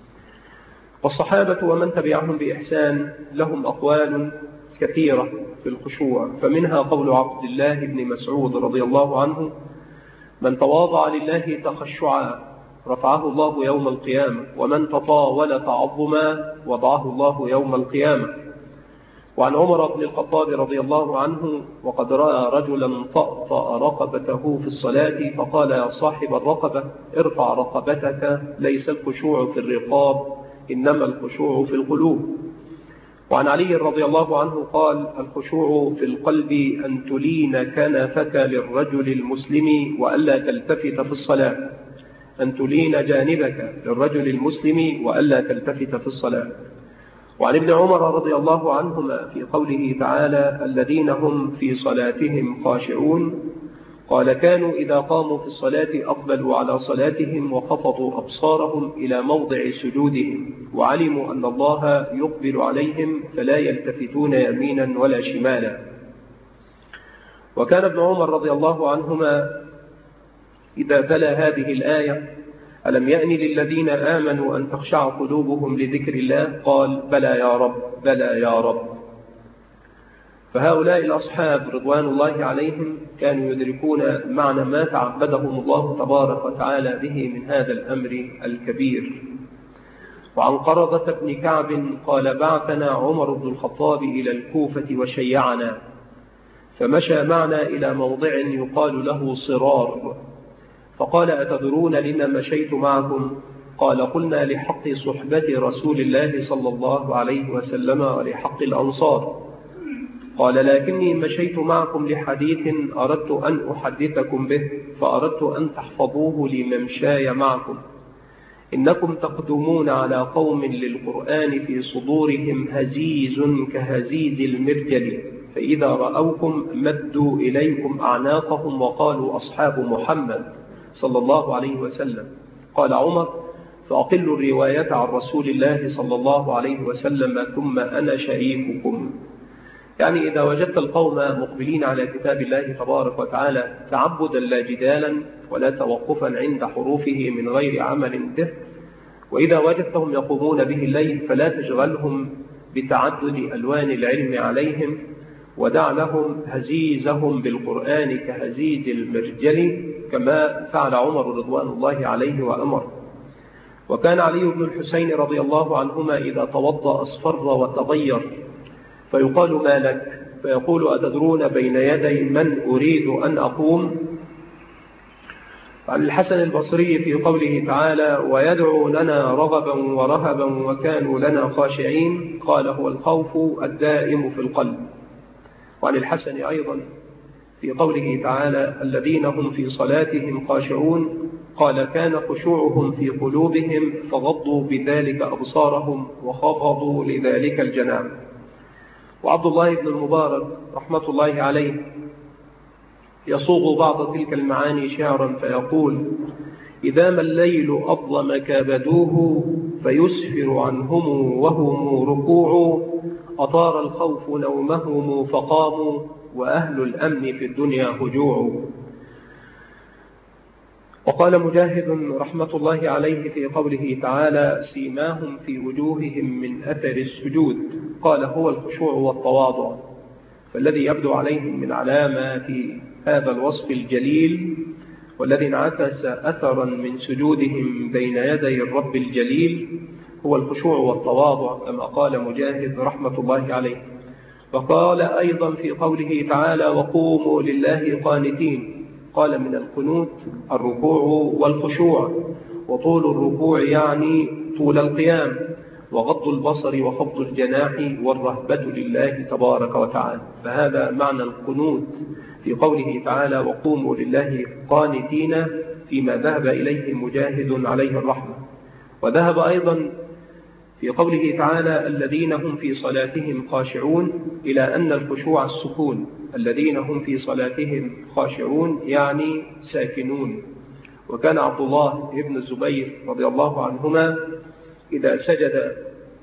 والصحابة ومن تبعهم بإحسان لهم أقوال كثيرة في الخشوع، فمنها قول عبد الله بن مسعود رضي الله عنه من تواضع لله تخشعا رفعه الله يوم القيامة، ومن تطاول تعظما وضعه الله يوم القيامة. وعن عمر بن الخطاب رضي الله عنه وقد رأى رجلا طأطأ رقبته في الصلاة فقال يا صاحب الرقبة ارفع رقبتك، ليس الخشوع في الرقاب إنما الخشوع في القلوب. وعن علي رضي الله عنه قال الخشوع في القلب أن تلين كنفك للرجل المسلم وألا تلتفت في الصلاة، أن تلين جانبك للرجل المسلم وألا تلتفت في الصلاة. وعن ابن عمر رضي الله عنهما في قوله تعالى الذين هم في صلاتهم خاشعون قال كانوا إذا قاموا في الصلاة أقبلوا على صلاتهم وخفضوا أبصارهم إلى موضع سجودهم، وعلموا أن الله يقبل عليهم فلا يلتفتون يمينا ولا شمالا. وكان ابن عمر رضي الله عنهما إذا تلا هذه الآية ألم يأن للذين آمنوا أن تخشع قلوبهم لذكر الله قال بلى يا رب بلى يا رب. فهؤلاء الأصحاب رضوان الله عليهم كانوا يدركون معنى ما تعبدهم الله تبارك وتعالى به من هذا الأمر الكبير. وعن قرظة بن كعب قال بعثنا عمر بن الخطاب إلى الكوفة وشيعنا، فمشى معنا إلى موضع يقال له صرار، فقال أتدرون لما مشيت معكم؟ قال قلنا لحق صحبة رسول الله صلى الله عليه وسلم ولحق الأنصار. قال لكني مشيت معكم لحديث أردت أن أحدثكم به، فأردت أن تحفظوه لممشاي معكم. إنكم تقدمون على قوم للقرآن في صدورهم هزيز كهزيز المرجل، فإذا رأوكم مدوا إليكم أعناقهم وقالوا أصحاب محمد صلى الله عليه وسلم. قال عمر: فأقلوا الرواية عن رسول الله صلى الله عليه وسلم ثم أنا شريككم. يعني إذا وجدت القوم مقبلين على كتاب الله تبارك وتعالى تعبدا لا جدالا ولا توقفا عند حروفه من غير عمل به، وإذا وجدتهم يقومون به الليل فلا تشغلهم بتعدد ألوان العلم عليهم، ودع لهم هزيزهم بالقرآن كهزيز المرجل كما فعل عمر رضوان الله عليه وأمر. وكان علي بن الحسين رضي الله عنهما إذا توضأ أصفر وتغير، فيقال: ما لك؟ فيقول: أتدرون بين يدي من أريد أن أقوم؟ عن الحسن البصري في قوله تعالى: ويدعو لنا رغبا ورهبا وكانوا لنا خاشعين، قال: هو الخوف الدائم في القلب. وعن الحسن أيضا في قوله تعالى: الذين هم في صلاتهم خاشعون، قال: كان خشوعهم في قلوبهم فغضوا بذلك أبصارهم وخفضوا لذلك الجناح. وعبد الله بن المبارك رحمة الله عليه يصوغ بعض تلك المعاني شعرا فيقول: إذا ما الليل أظلم كابدوه فيسفر عنهم وهم ركوع، أطار الخوف نومهم فقاموا وأهل الأمن في الدنيا هجوع. وقال مجاهد رحمة الله عليه في قوله تعالى: سيماهم في وجوههم من أثر السجود، قال: هو الخشوع والتواضع. فالذي يبدو عليهم من علامات هذا الوصف الجليل والذي انعكس أثرا من سجودهم بين يدي الرب الجليل هو الخشوع والتواضع، كما قال مجاهد رحمة الله عليه. وقال أيضا في قوله تعالى: وقوموا لله قانتين، قال: من القنوت الركوع والخشوع، وطول الركوع يعني طول القيام، وغض البصر وخفض الجناح والرهبة لله تبارك وتعالى. فهذا معنى القنوت في قوله تعالى: وقوموا لله قانتين، فيما ذهب إليه مجاهد عليه الرحمة. وذهب أيضا في قوله تعالى: الذين هم في صلاتهم خاشعون، إلى أن الخشوع السكون، الذين هم في صلاتهم خاشعون يعني ساكنون. وكان عبد الله بن الزبير رضي الله عنهما إذا سجد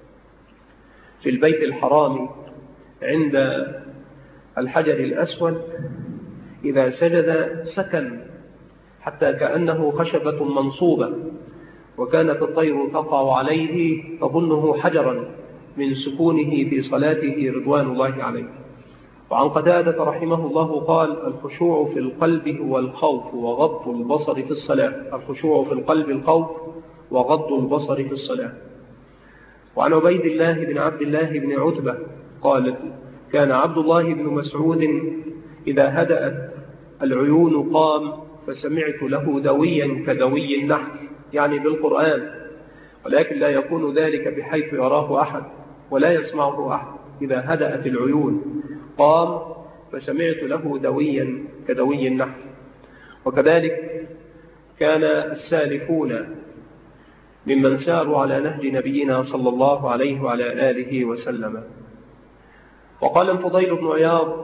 في البيت الحرام عند الحجر الأسود، إذا سجد سكن حتى كأنه خشبة منصوبة، وكانت الطير تقع عليه تظنه حجرا من سكونه في صلاته رضوان الله عليه. وعن قتادة رحمه الله قال: الخشوع في القلب هو الخوف وغض البصر في الصلاة. الخشوع في القلب الخوف وغض البصر في الصلاة. وعن عبيد الله بن عبد الله بن عتبة قال: كان عبد الله بن مسعود إذا هدأت العيون قام، فسمعت له دويا كدوي النحل، يعني بالقرآن، ولكن لا يكون ذلك بحيث يراه أحد ولا يسمعه أحد. إذا هدأت العيون قام، فسمعت له دويا كدوي النحل. وكذلك كان السالفون ممن ساروا على نهج نبينا صلى الله عليه وعلى آله وسلم. وقال الفضيل بن عياض: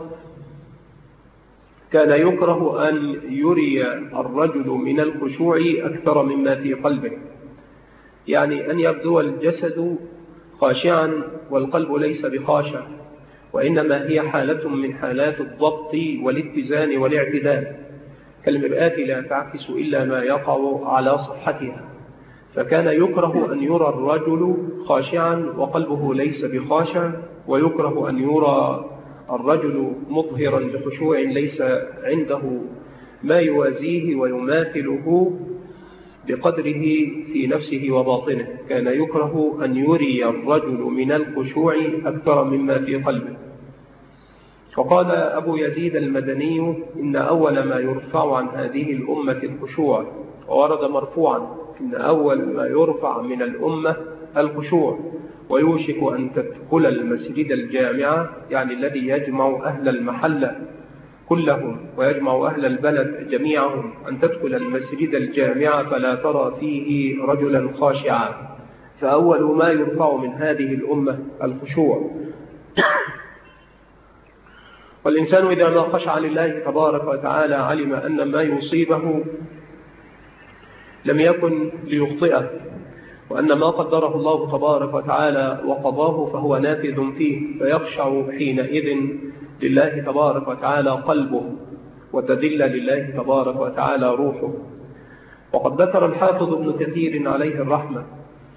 كان يكره أن يري الرجل من الخشوع أكثر مما في قلبه، يعني أن يبدو الجسد خاشعا والقلب ليس بخاشع، وإنما هي حالة من حالات الضبط والاتزان والاعتدال، كالمرآة لا تعكس إلا ما يقع على صفحتها. فكان يكره أن يرى الرجل خاشعا وقلبه ليس بخاشع، ويكره أن يرى الرجل مظهرا بخشوع ليس عنده ما يوازيه ويماثله بقدره في نفسه وباطنه. كان يكره أن يري الرجل من الخشوع أكثر مما في قلبه. وقال أبو يزيد المدني: إن أول ما يرفع عن هذه الأمة الخشوع. وورد مرفوعا: إن أول ما يرفع من الأمة الخشوع، ويوشك أن تدخل المسجد الجامع، يعني الذي يجمع أهل المحلة كلهم ويجمع أهل البلد جميعهم أن تدخل المسجد الجامع فلا ترى فيه رجلا خاشعا، فأول ما يرفع من هذه الأمة الخشوع. والإنسان إذا ما خشع لله تبارك وتعالى علم أن ما يصيبه لم يكن ليخطئه، وأن ما قدره الله تبارك وتعالى وقضاه فهو نافذ فيه، فيخشع حينئذ لله تبارك وتعالى قلبه، وتذل لله تبارك وتعالى روحه. وقد ذكر الحافظ ابن كثير عليه الرحمة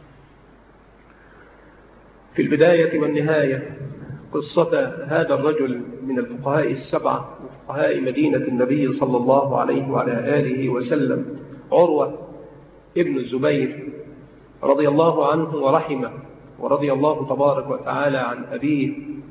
في البداية والنهاية قصة هذا الرجل من الفقهاء السبعة وفقهاء مدينة النبي صلى الله عليه وعلى آله وسلم، عروة ابن الزبير رضي الله عنه ورحمه، ورضي الله تبارك وتعالى عن أبيه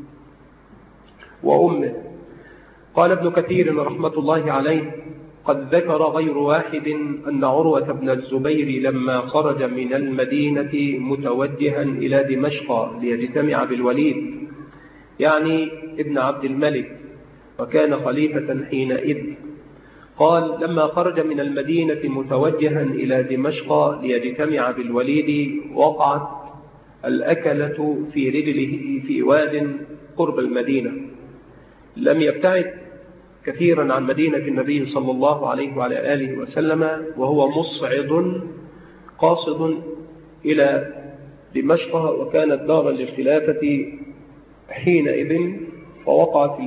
وأمه. قال ابن كثير رحمة الله عليه: قد ذكر غير واحد أن عروة بن الزبير لما خرج من المدينة متوجها إلى دمشق ليجتمع بالوليد، يعني ابن عبد الملك، وكان خليفة حينئذ، قال: لما خرج من المدينة متوجها إلى دمشق ليجتمع بالوليد وقعت الأكلة في رجله في واد قرب المدينة، لم يبتعد كثيرا عن مدينة النبي صلى الله عليه وعلى آله وسلم، وهو مصعد قاصد إلى دمشق، وكانت دارا للخلافة حينئذ. فوقعت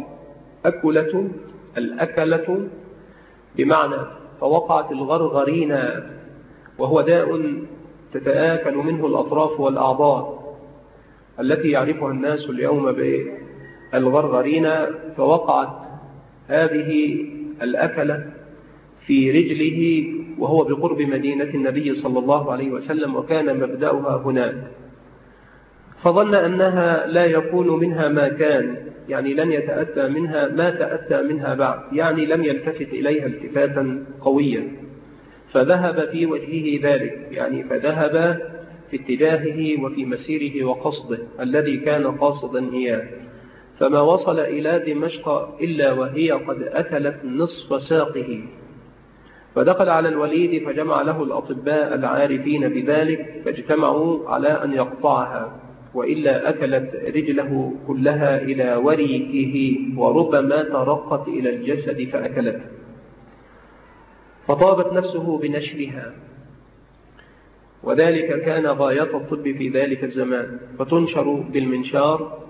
الأكلة بمعنى فوقعت الغرغرينة، وهو داء تتآكل منه الأطراف والأعضاء التي يعرفها الناس اليوم بالغرغرينة. فوقعت هذه الأكلة في رجله وهو بقرب مدينة النبي صلى الله عليه وسلم، وكان مبدأها هناك، فظن أنها لا يكون منها ما كان، يعني لن يتأتى منها ما تأتى منها بعد، يعني لم يلتفت إليها التفاتا قويا، فذهب في وجهه ذلك، يعني فذهب في اتجاهه وفي مسيره وقصده الذي كان قاصدا إياه، فما وصل إلى دمشق إلا وهي قد أكلت نصف ساقه. فدخل على الوليد فجمع له الأطباء العارفين بذلك، فاجتمعوا على أن يقطعها، وإلا أكلت رجله كلها إلى وريكه، وربما ترقت إلى الجسد فأكلته. فطابت نفسه بنشرها، وذلك كان غاية الطب في ذلك الزمان، فتنشر بالمنشار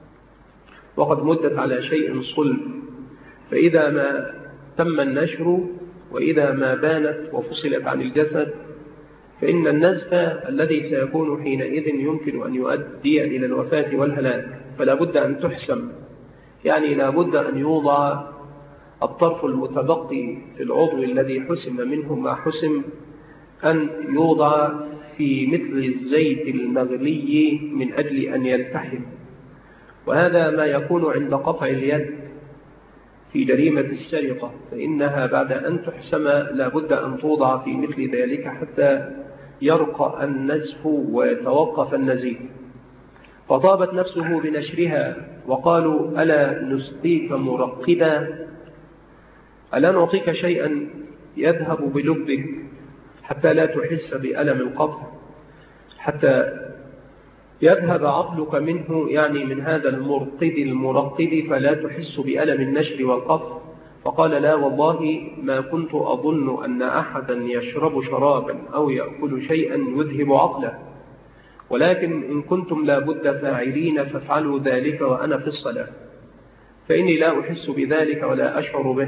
وقد مدت على شيء صلب، فإذا ما تم النشر وإذا ما بانت وفصلت عن الجسد، فإن النزف الذي سيكون حينئذ يمكن أن يؤدي إلى الوفاة والهلاك، فلا بد أن تحسم، يعني لا بد أن يوضع الطرف المتبقي في العضو الذي حسم منه ما حسم، أن يوضع في مثل الزيت المغلي من أجل أن يلتحم. وهذا ما يكون عند قطع اليد في جريمة السرقة، فإنها بعد أن تحسم لا بد أن توضع في مثل ذلك حتى يرقى النزف ويتوقف النزيف. فطابت نفسه بنشرها، وقالوا: ألا نسقيك مرقدا؟ ألا نعطيك شيئا يذهب بلبك حتى لا تحس بألم القطع، حتى يذهب عقلك منه، يعني من هذا المرقد فلا تحس بألم النشر والقطع؟ فقال: لا والله ما كنت أظن أن أحدا يشرب شرابا أو يأكل شيئا يذهب عقله، ولكن إن كنتم لا بد فاعلين فافعلوا ذلك وأنا في الصلاة، فإني لا أحس بذلك ولا أشعر به،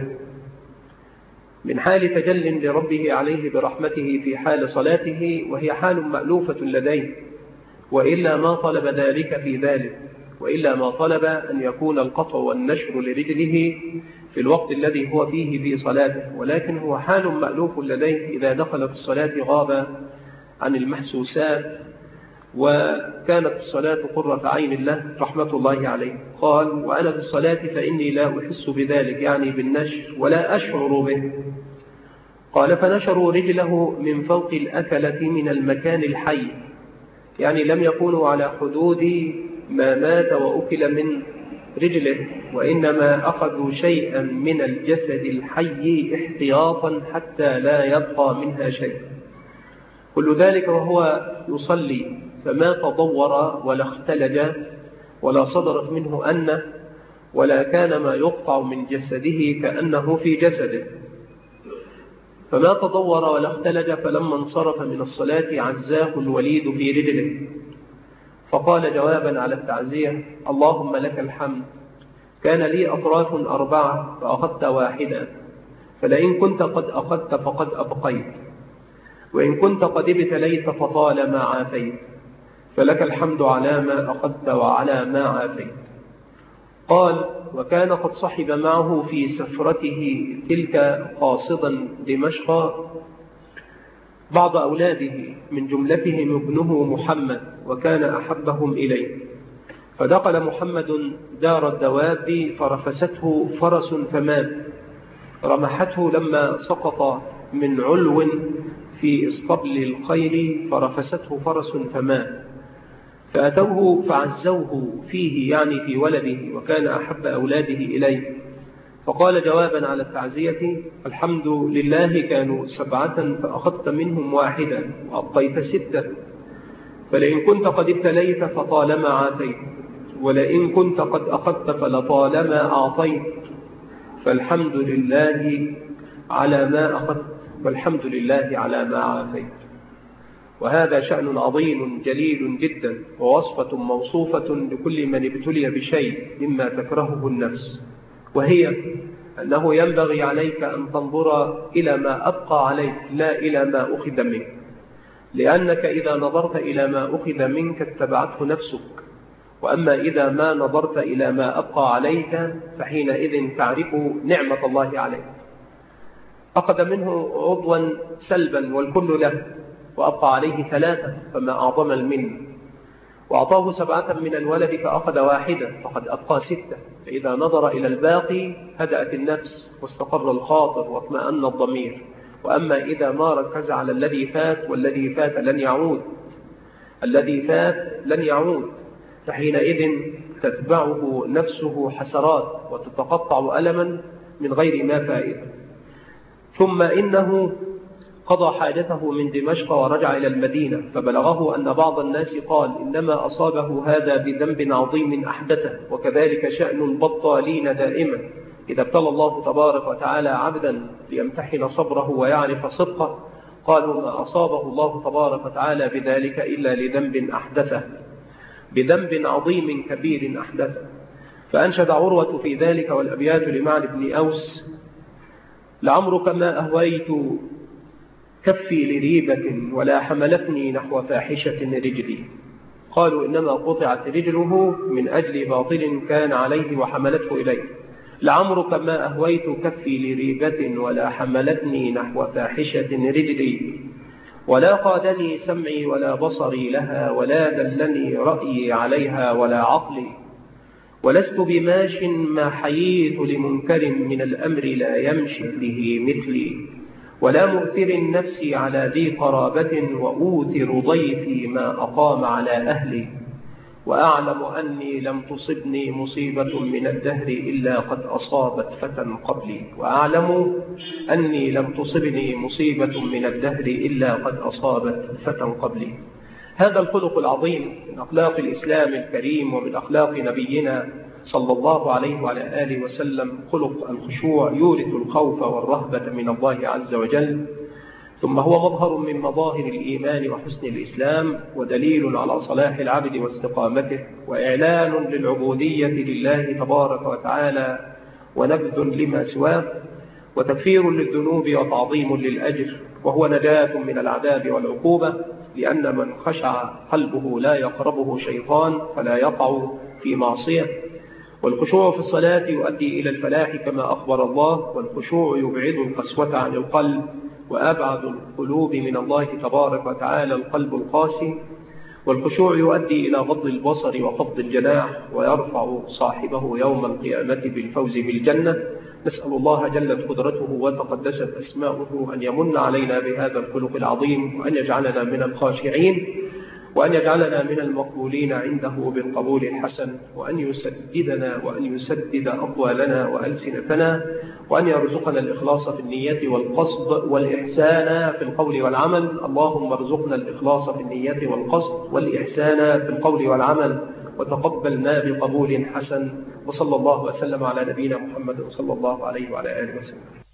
من حال تجل لربه عليه برحمته في حال صلاته، وهي حال مألوفة لديه، وإلا ما طلب ذلك في ذلك، وإلا ما طلب أن يكون القطع والنشر لرجله في الوقت الذي هو فيه في صلاته، ولكن هو حال مألوف لديه إذا دخل في الصلاة غاب عن المحسوسات، وكانت الصلاة قرة عين له رحمة الله عليه. قال: وأنا في الصلاة فإني لا أحس بذلك، يعني بالنشر، ولا أشعر به. قال: فنشروا رجله من فوق الأكلة من المكان الحي، يعني لم يكونوا على حدود ما مات وأكل من رجله، وإنما أخذوا شيئا من الجسد الحي احتياطا حتى لا يبقى منها شيء. كل ذلك وهو يصلي، فما تضور ولا اختلج ولا صدرت منه أنه، ولا كان ما يقطع من جسده كأنه في جسده. فما تضور ولا اختلج. فلما انصرف من الصلاة عزاه الوليد في رجله، فقال جوابا على التعزية: اللهم لك الحمد، كان لي أطراف 4 فأخذت واحدا، فلئن كنت قد أخذت فقد أبقيت، وإن كنت قد ابتليت فطالما عافيت، فلك الحمد على ما أخذت وعلى ما عافيت. قال: وكان قد صحب معه في سفرته تلك قاصدا دمشق بعض أولاده، من جملتهم ابنه محمد، وكان أحبهم إليه. فدخل محمد دار الدواب فرفسته فرس فمات، رمحته لما سقط من علو في اسطبل الخيل فرفسته فرس فمات، فأتوه فعزوه فيه، يعني في ولده، وكان أحب أولاده إليه. فقال جوابا على التعزية: الحمد لله، كانوا 7 فأخذت منهم واحدا وأبقيت 6، فلئن كنت قد ابتليت فطالما عافيت، ولئن كنت قد أخذت فلطالما أعطيت، فالحمد لله على ما أخذت، والحمد لله على ما عافيت. وهذا شأن عظيم جليل جدا، ووصفة موصوفة لكل من ابتلي بشيء مما تكرهه النفس، وهي أنه ينبغي عليك أن تنظر إلى ما أبقى عليك لا إلى ما أخذ منك، لأنك إذا نظرت إلى ما أخذ منك اتبعته نفسك، وأما إذا ما نظرت إلى ما أبقى عليك فحينئذ تعرف نعمة الله عليك. أخذ منه عضوا سلبا والكل له، وأبقى عليه 3 فما أعظم المن، وأعطاه 7 من الولد فأخذ واحدا فقد أبقى 6، فإذا نظر إلى الباقي هدأت النفس واستقر الخاطر واطمأن الضمير. وأما إذا ما ركز على الذي فات، والذي فات لن يعود، الذي فات لن يعود، فحينئذ تتبعه نفسه حسرات وتتقطع ألما من غير ما فائدة. ثم إنه قضى حاجته من دمشق ورجع إلى المدينة، فبلغه أن بعض الناس قال: إنما أصابه هذا بذنب عظيم أحدثه. وكذلك شأن البطالين دائما، إذا ابتلى الله تبارك وتعالى عبدا ليمتحن صبره ويعرف صدقه، قالوا: ما أصابه الله تبارك وتعالى بذلك إلا لذنب أحدثه، بذنب عظيم كبير أحدثه. فأنشد عروة في ذلك والأبيات لمعن بن أوس: لعمرك ما أهويت كفي لريبة، ولا حملتني نحو فاحشة رجلي. قالوا: إنما قطعت رجله من أجل باطل كان عليه وحملته إليه. لعمرك ما أهويت كفي لريبة، ولا حملتني نحو فاحشة رجلي، ولا قادني سمعي ولا بصري لها، ولا دلني رأيي عليها ولا عقلي، ولست بماش ما حييت لمنكر من الأمر لا يمشي به مثلي، ولا مؤثر النفس على ذي قرابة، وأوثر ضيفي ما أقام على أهلي، وأعلم أني لم تصبني مصيبة من الدهر إلا قد أصابت فتى قبلي، وأعلم أني لم تصبني مصيبة من الدهر إلا قد أصابت فتى قبلي. هذا الخلق العظيم من أخلاق الإسلام الكريم ومن أخلاق نبينا صلى الله عليه وعلى آله وسلم خلق الخشوع، يورث الخوف والرهبة من الله عز وجل، ثم هو مظهر من مظاهر الإيمان وحسن الإسلام، ودليل على صلاح العبد واستقامته، وإعلان للعبودية لله تبارك وتعالى، ونبذ لما سواه، وتكفير للذنوب وتعظيم للأجر، وهو نجاة من العذاب والعقوبة، لأن من خشع قلبه لا يقربه شيطان فلا يقع في معصية. والخشوع في الصلاة يؤدي إلى الفلاح كما أخبر الله، والخشوع يبعد القسوة عن القلب، وأبعد القلوب من الله تبارك وتعالى القلب القاسي. والخشوع يؤدي إلى غض البصر وخفض الجناح، ويرفع صاحبه يوم القيامة بالفوز بالجنة. نسأل الله جلت قدرته وتقدست أسماؤه أن يمن علينا بهذا الخلق العظيم، وأن يجعلنا من الخاشعين، وأن يجعلنا من المقبولين عنده بالقبول الحسن، وأن يسددنا وأن يسدد أقوالنا وألسنتنا، وأن يرزقنا الإخلاص في النية والقصد والإحسان في القول والعمل. اللهم ارزقنا الإخلاص في النية والقصد والإحسان في القول والعمل، وتقبلنا بقبول حسن. وصلى الله وسلم على نبينا محمد صلى الله عليه وعلى آله وسلم.